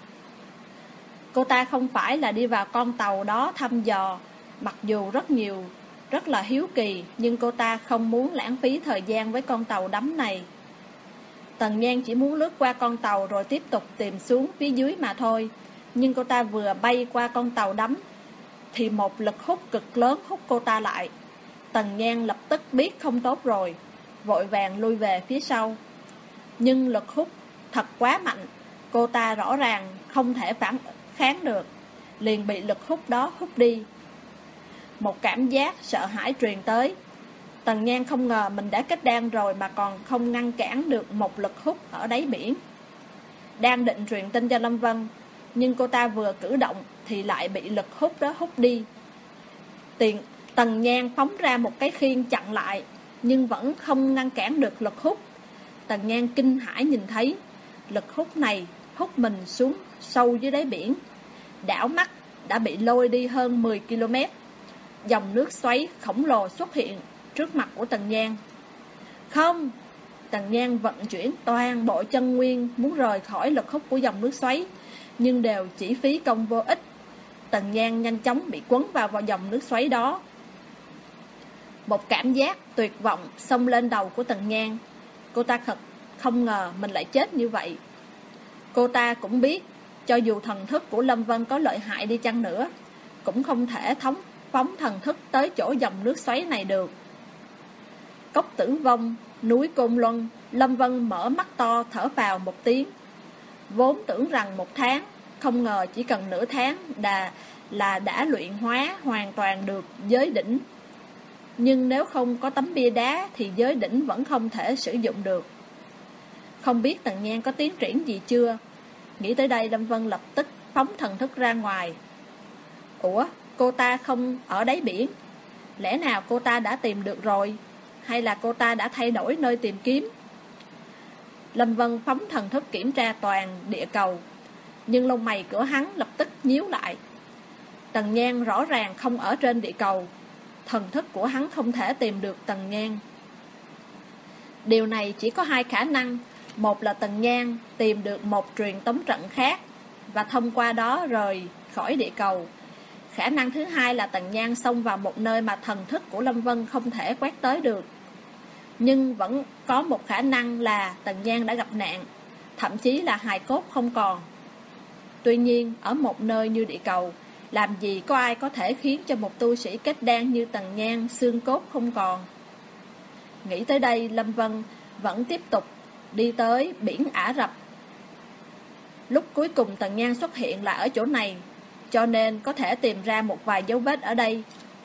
Cô ta không phải là đi vào con tàu đó thăm dò, mặc dù rất nhiều, rất là hiếu kỳ, nhưng cô ta không muốn lãng phí thời gian với con tàu đắm này. Tần Nhan chỉ muốn lướt qua con tàu rồi tiếp tục tìm xuống phía dưới mà thôi. Nhưng cô ta vừa bay qua con tàu đắm thì một lực hút cực lớn hút cô ta lại. Tần Nhan lập tức biết không tốt rồi, vội vàng lui về phía sau. Nhưng lực hút thật quá mạnh, cô ta rõ ràng không thể phản kháng được, liền bị lực hút đó hút đi. Một cảm giác sợ hãi truyền tới. Tần Nhan không ngờ mình đã kết đan rồi mà còn không ngăn cản được một lực hút ở đáy biển. Đang định truyền tin cho Lâm Vân, nhưng cô ta vừa cử động thì lại bị lực hút đó hút đi. Tiền, Tần Nhan phóng ra một cái khiên chặn lại, nhưng vẫn không ngăn cản được lực hút. Tần Nhan kinh hãi nhìn thấy lực hút này hút mình xuống sâu dưới đáy biển. Đảo mắt đã bị lôi đi hơn mười ki lô mét. Dòng nước xoáy khổng lồ xuất hiện trước mặt của Tần Nhan. Không! Tần Nhan vận chuyển toàn bộ chân nguyên muốn rời khỏi lực hút của dòng nước xoáy, nhưng đều chỉ phí công vô ích. Tần Nhan nhanh chóng bị quấn vào vào dòng nước xoáy đó. Một cảm giác tuyệt vọng xông lên đầu của Tần Nhan. Cô ta thật không ngờ mình lại chết như vậy. Cô ta cũng biết, cho dù thần thức của Lâm Vân có lợi hại đi chăng nữa, cũng không thể thống phóng thần thức tới chỗ dòng nước xoáy này được. Cốc Tử Vong, núi Côn Luân, Lâm Vân mở mắt to thở vào một tiếng. Vốn tưởng rằng một tháng, không ngờ chỉ cần nửa tháng đã, là đã luyện hóa hoàn toàn được giới đỉnh. Nhưng nếu không có tấm bia đá thì giới đỉnh vẫn không thể sử dụng được. Không biết Tần Nhan có tiến triển gì chưa? Nghĩ tới đây Lâm Vân lập tức phóng thần thức ra ngoài. Ủa, cô ta không ở đáy biển? Lẽ nào cô ta đã tìm được rồi? Hay là cô ta đã thay đổi nơi tìm kiếm? Lâm Vân phóng thần thức kiểm tra toàn địa cầu, nhưng lông mày của hắn lập tức nhíu lại. Tần Nhan rõ ràng không ở trên địa cầu. Thần thức của hắn không thể tìm được Tần Nhan. Điều này chỉ có hai khả năng. Một là Tần Nhan tìm được một truyền tống trận khác và thông qua đó rời khỏi địa cầu. Khả năng thứ hai là Tần Nhan xông vào một nơi mà thần thức của Lâm Vân không thể quét tới được. Nhưng vẫn có một khả năng là Tần Nhan đã gặp nạn, thậm chí là hài cốt không còn. Tuy nhiên, ở một nơi như địa cầu, làm gì có ai có thể khiến cho một tu sĩ kết đan như Tần Nhan xương cốt không còn. Nghĩ tới đây, Lâm Vân vẫn tiếp tục đi tới biển Ả Rập. Lúc cuối cùng Tần Nhan xuất hiện là ở chỗ này, cho nên có thể tìm ra một vài dấu vết ở đây.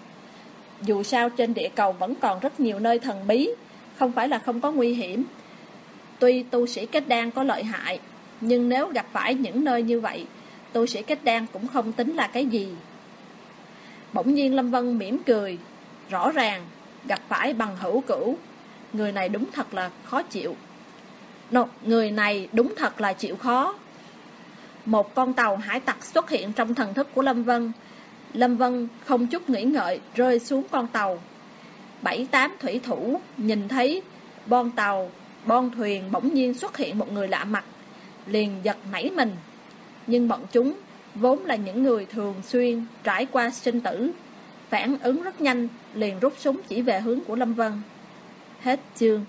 Dù sao trên địa cầu vẫn còn rất nhiều nơi thần bí, không phải là không có nguy hiểm. Tuy tu sĩ kết đan có lợi hại, nhưng nếu gặp phải những nơi như vậy, tu sĩ kết đan cũng không tính là cái gì. Bỗng nhiên Lâm Vân mỉm cười. Rõ ràng gặp phải bằng hữu cũ. Người này đúng thật là khó chịu. No, người này đúng thật là chịu khó. Một con tàu hải tặc xuất hiện trong thần thức của Lâm Vân. Lâm Vân không chút nghĩ ngợi rơi xuống con tàu. Bảy tám thủy thủ nhìn thấy bon tàu, bon thuyền bỗng nhiên xuất hiện một người lạ mặt, liền giật nảy mình. Nhưng bọn chúng vốn là những người thường xuyên trải qua sinh tử, phản ứng rất nhanh, liền rút súng chỉ về hướng của Lâm Vân. Hết chương.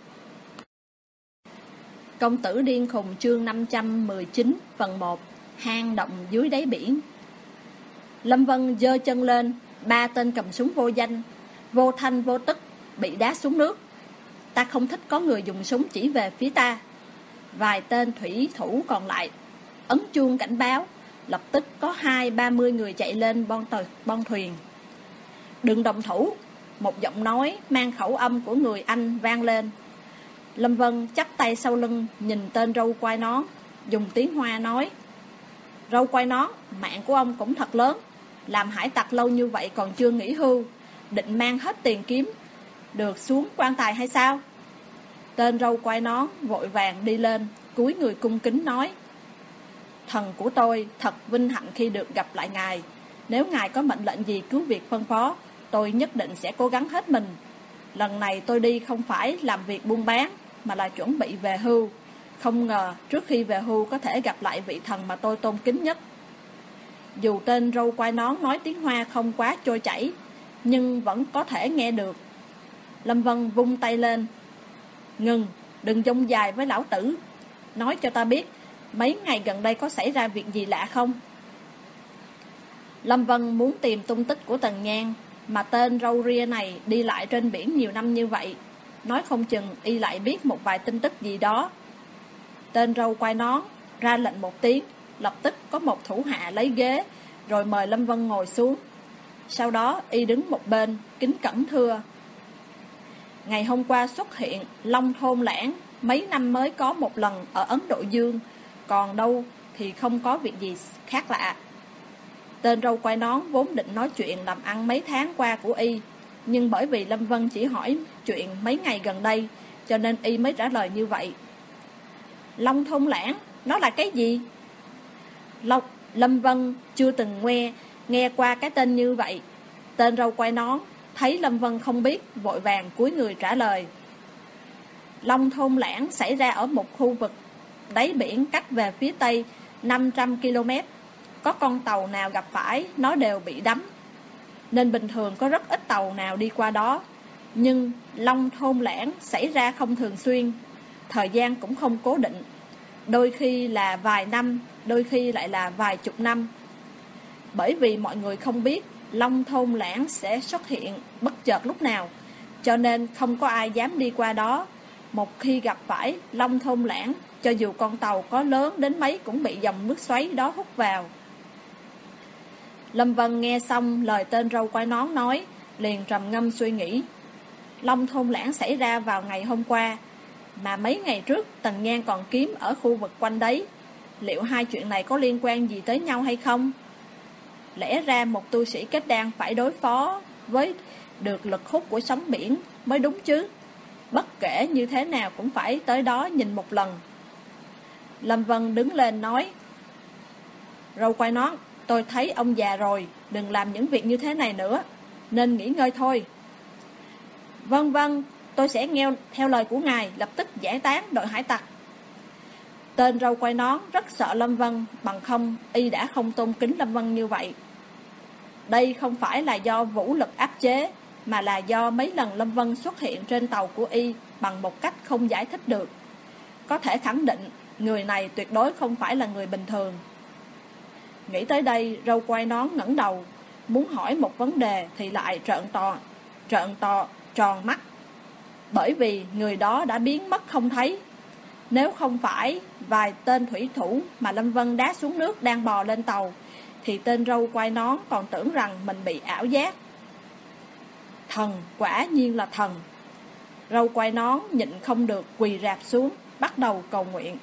Công tử điên khùng chương năm trăm mười chín phần một. Hang động dưới đáy biển. Lâm Vân giơ chân lên, ba tên cầm súng vô danh, vô thanh vô tức bị đá xuống nước. Ta không thích có người dùng súng chỉ về phía ta. Vài tên thủy thủ còn lại ấn chuông cảnh báo. Lập tức có hai ba mươi người chạy lên bon, tờ, bon thuyền. Đừng động thủ. Một giọng nói mang khẩu âm của người Anh vang lên. Lâm Vân chắp tay sau lưng, nhìn tên râu quai nón, dùng tiếng Hoa nói: Râu quai nón, mạng của ông cũng thật lớn. Làm hải tặc lâu như vậy còn chưa nghỉ hưu, định mang hết tiền kiếm được xuống quan tài hay sao? Tên râu quai nón vội vàng đi lên, cúi người cung kính nói: Thần của tôi thật vinh hạnh khi được gặp lại ngài. Nếu ngài có mệnh lệnh gì cứu việc phân phó, tôi nhất định sẽ cố gắng hết mình. Lần này tôi đi không phải làm việc buôn bán, mà là chuẩn bị về hưu. Không ngờ trước khi về hưu có thể gặp lại vị thần mà tôi tôn kính nhất. Dù tên râu quai nón nói tiếng Hoa không quá trôi chảy, nhưng vẫn có thể nghe được. Lâm Vân vung tay lên. Ngừng, đừng dông dài với lão tử. Nói cho ta biết, mấy ngày gần đây có xảy ra việc gì lạ không? Lâm Vân muốn tìm tung tích của Tần Nhan, mà tên râu ria này đi lại trên biển nhiều năm như vậy, nói không chừng y lại biết một vài tin tức gì đó. Tên râu quai nón ra lệnh một tiếng, lập tức có một thủ hạ lấy ghế, rồi mời Lâm Vân ngồi xuống. Sau đó y đứng một bên, kính cẩn thưa. Ngày hôm qua xuất hiện Long Thôn Lãng, mấy năm mới có một lần ở Ấn Độ Dương, còn đâu thì không có việc gì khác lạ. Tên râu quai nón vốn định nói chuyện làm ăn mấy tháng qua của y, nhưng bởi vì Lâm Vân chỉ hỏi chuyện mấy ngày gần đây, cho nên y mới trả lời như vậy. Long Thôn Lãng, nó là cái gì? Long, Lâm Vân chưa từng nghe, nghe qua cái tên như vậy. Tên râu quai nón thấy Lâm Vân không biết, vội vàng cúi người trả lời. Long Thôn Lãng xảy ra ở một khu vực đáy biển cách về phía tây năm trăm ki lô mét. Có con tàu nào gặp phải nó đều bị đắm, nên bình thường có rất ít tàu nào đi qua đó. Nhưng Long Thôn Lãng xảy ra không thường xuyên, thời gian cũng không cố định, đôi khi là vài năm, đôi khi lại là vài chục năm. Bởi vì mọi người không biết Long Thôn Lãng sẽ xuất hiện bất chợt lúc nào, cho nên không có ai dám đi qua đó. Một khi gặp phải Long Thôn Lãng, cho dù con tàu có lớn đến mấy cũng bị dòng nước xoáy đó hút vào. Lâm Vân nghe xong lời tên râu quai nón nói, liền trầm ngâm suy nghĩ. Long Thôn Lãng xảy ra vào ngày hôm qua, mà mấy ngày trước Tần Nhan còn kiếm ở khu vực quanh đấy. Liệu hai chuyện này có liên quan gì tới nhau hay không? Lẽ ra một tu sĩ kết đan phải đối phó với được lực hút của sóng biển mới đúng chứ. Bất kể như thế nào cũng phải tới đó nhìn một lần. Lâm Vân đứng lên nói. Râu quai nón, tôi thấy ông già rồi, đừng làm những việc như thế này nữa, nên nghỉ ngơi thôi. Vâng vâng, tôi sẽ nghe theo lời của ngài, lập tức giải tán đội hải tặc. Tên râu quai nón rất sợ Lâm Vân, bằng không y đã không tôn kính Lâm Vân như vậy. Đây không phải là do vũ lực áp chế, mà là do mấy lần Lâm Vân xuất hiện trên tàu của y bằng một cách không giải thích được. Có thể khẳng định người này tuyệt đối không phải là người bình thường. Nghĩ tới đây, râu quai nón ngẩng đầu, muốn hỏi một vấn đề thì lại trợn to, trợn to, tròn mắt. Bởi vì người đó đã biến mất không thấy. Nếu không phải vài tên thủy thủ mà Lâm Vân đá xuống nước đang bò lên tàu, thì tên râu quai nón còn tưởng rằng mình bị ảo giác. Thần, quả nhiên là thần. Râu quai nón nhịn không được quỳ rạp xuống, bắt đầu cầu nguyện.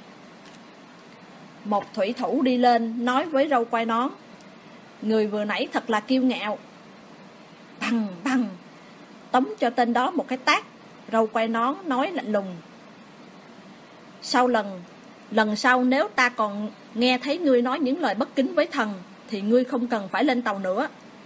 Một thủy thủ đi lên nói với râu quai nón. Người vừa nãy thật là kiêu ngạo. Bằng bằng, tống cho tên đó một cái tát. Râu quai nón nói lạnh lùng. Sau lần Lần sau nếu ta còn nghe thấy ngươi nói những lời bất kính với thần, thì ngươi không cần phải lên tàu nữa.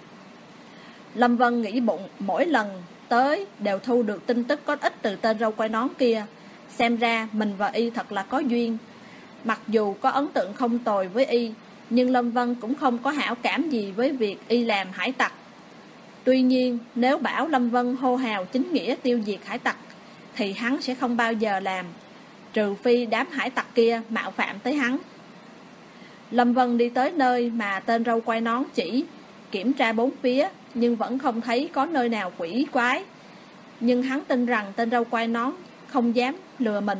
Lâm Vân nghĩ bụng, mỗi lần tới đều thu được tin tức có ích từ tên râu quai nón kia. Xem ra mình và y thật là có duyên. Mặc dù có ấn tượng không tồi với y, nhưng Lâm Vân cũng không có hảo cảm gì với việc y làm hải tặc. Tuy nhiên, nếu bảo Lâm Vân hô hào chính nghĩa tiêu diệt hải tặc, thì hắn sẽ không bao giờ làm, trừ phi đám hải tặc kia mạo phạm tới hắn. Lâm Vân đi tới nơi mà tên râu quai nón chỉ, kiểm tra bốn phía, nhưng vẫn không thấy có nơi nào quỷ quái. Nhưng hắn tin rằng tên râu quai nón không dám lừa mình.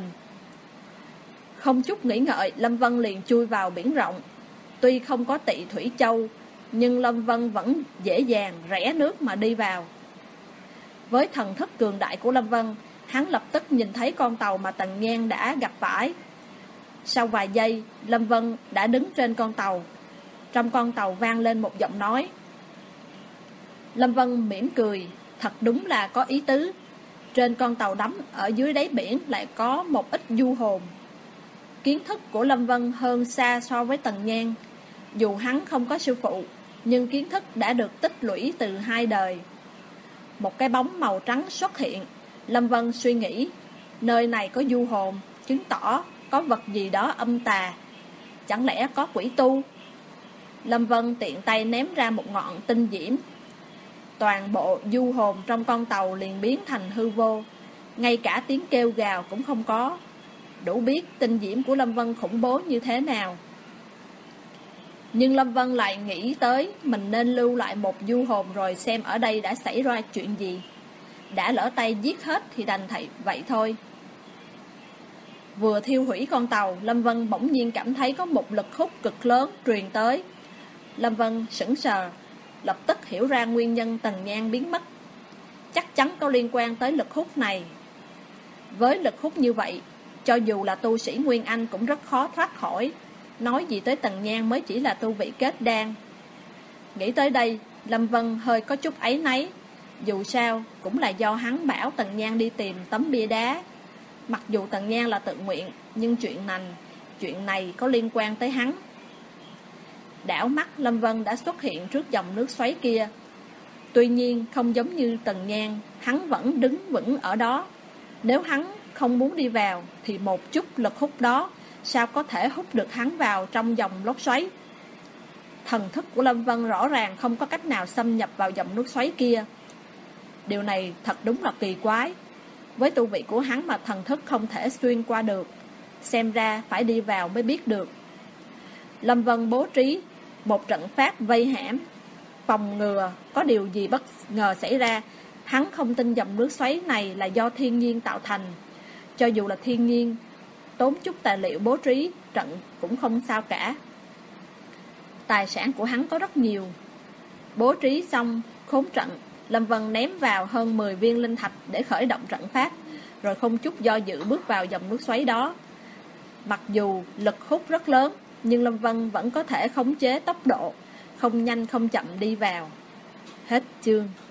Không chút nghĩ ngợi, Lâm Vân liền chui vào biển rộng. Tuy không có Tị Thủy Châu, nhưng Lâm Vân vẫn dễ dàng rẽ nước mà đi vào. Với thần thức cường đại của Lâm Vân, hắn lập tức nhìn thấy con tàu mà Tần Nhan đã gặp phải. Sau vài giây, Lâm Vân đã đứng trên con tàu. Trong con tàu vang lên một giọng nói. Lâm Vân mỉm cười, thật đúng là có ý tứ. Trên con tàu đắm ở dưới đáy biển lại có một ít du hồn. Kiến thức của Lâm Vân hơn xa so với Tần Nhan. Dù hắn không có sư phụ, nhưng kiến thức đã được tích lũy từ hai đời. Một cái bóng màu trắng xuất hiện. Lâm Vân suy nghĩ, nơi này có du hồn, chứng tỏ có vật gì đó âm tà. Chẳng lẽ có quỷ tu? Lâm Vân tiện tay ném ra một ngọn tinh diễm. Toàn bộ du hồn trong con tàu liền biến thành hư vô, ngay cả tiếng kêu gào cũng không có. Đủ biết tinh diễm của Lâm Vân khủng bố như thế nào. Nhưng Lâm Vân lại nghĩ tới mình nên lưu lại một du hồn rồi xem ở đây đã xảy ra chuyện gì. Đã lỡ tay giết hết thì đành thầy vậy thôi. Vừa thiêu hủy con tàu, Lâm Vân bỗng nhiên cảm thấy có một lực hút cực lớn truyền tới. Lâm Vân sững sờ, lập tức hiểu ra nguyên nhân Tần Nhan biến mất. Chắc chắn có liên quan tới lực hút này. Với lực hút như vậy, cho dù là tu sĩ Nguyên Anh cũng rất khó thoát khỏi. Nói gì tới Tần Nhan mới chỉ là tu vị kết đan. Nghĩ tới đây, Lâm Vân hơi có chút áy náy. Dù sao, cũng là do hắn bảo Tần Nhan đi tìm tấm bia đá. Mặc dù Tần Nhan là tự nguyện, nhưng chuyện này, chuyện này có liên quan tới hắn. Đảo mắt, Lâm Vân đã xuất hiện trước dòng nước xoáy kia. Tuy nhiên, không giống như Tần Nhan, hắn vẫn đứng vững ở đó. Nếu hắn không muốn đi vào, thì một chút lực hút đó sao có thể hút được hắn vào trong dòng lốc xoáy. Thần thức của Lâm Vân rõ ràng không có cách nào xâm nhập vào dòng nước xoáy kia. Điều này thật đúng là kỳ quái. Với tu vị của hắn mà thần thức không thể xuyên qua được, xem ra phải đi vào mới biết được. Lâm Vân bố trí một trận pháp vây hãm, phòng ngừa có điều gì bất ngờ xảy ra. Hắn không tin dòng nước xoáy này là do thiên nhiên tạo thành. Cho dù là thiên nhiên, tốn chút tài liệu bố trí trận cũng không sao cả. Tài sản của hắn có rất nhiều. Bố trí xong khốn trận, Lâm Vân ném vào hơn mười viên linh thạch để khởi động trận pháp, rồi không chút do dự bước vào dòng nước xoáy đó. Mặc dù lực hút rất lớn, nhưng Lâm Vân vẫn có thể khống chế tốc độ, không nhanh không chậm đi vào. Hết chương.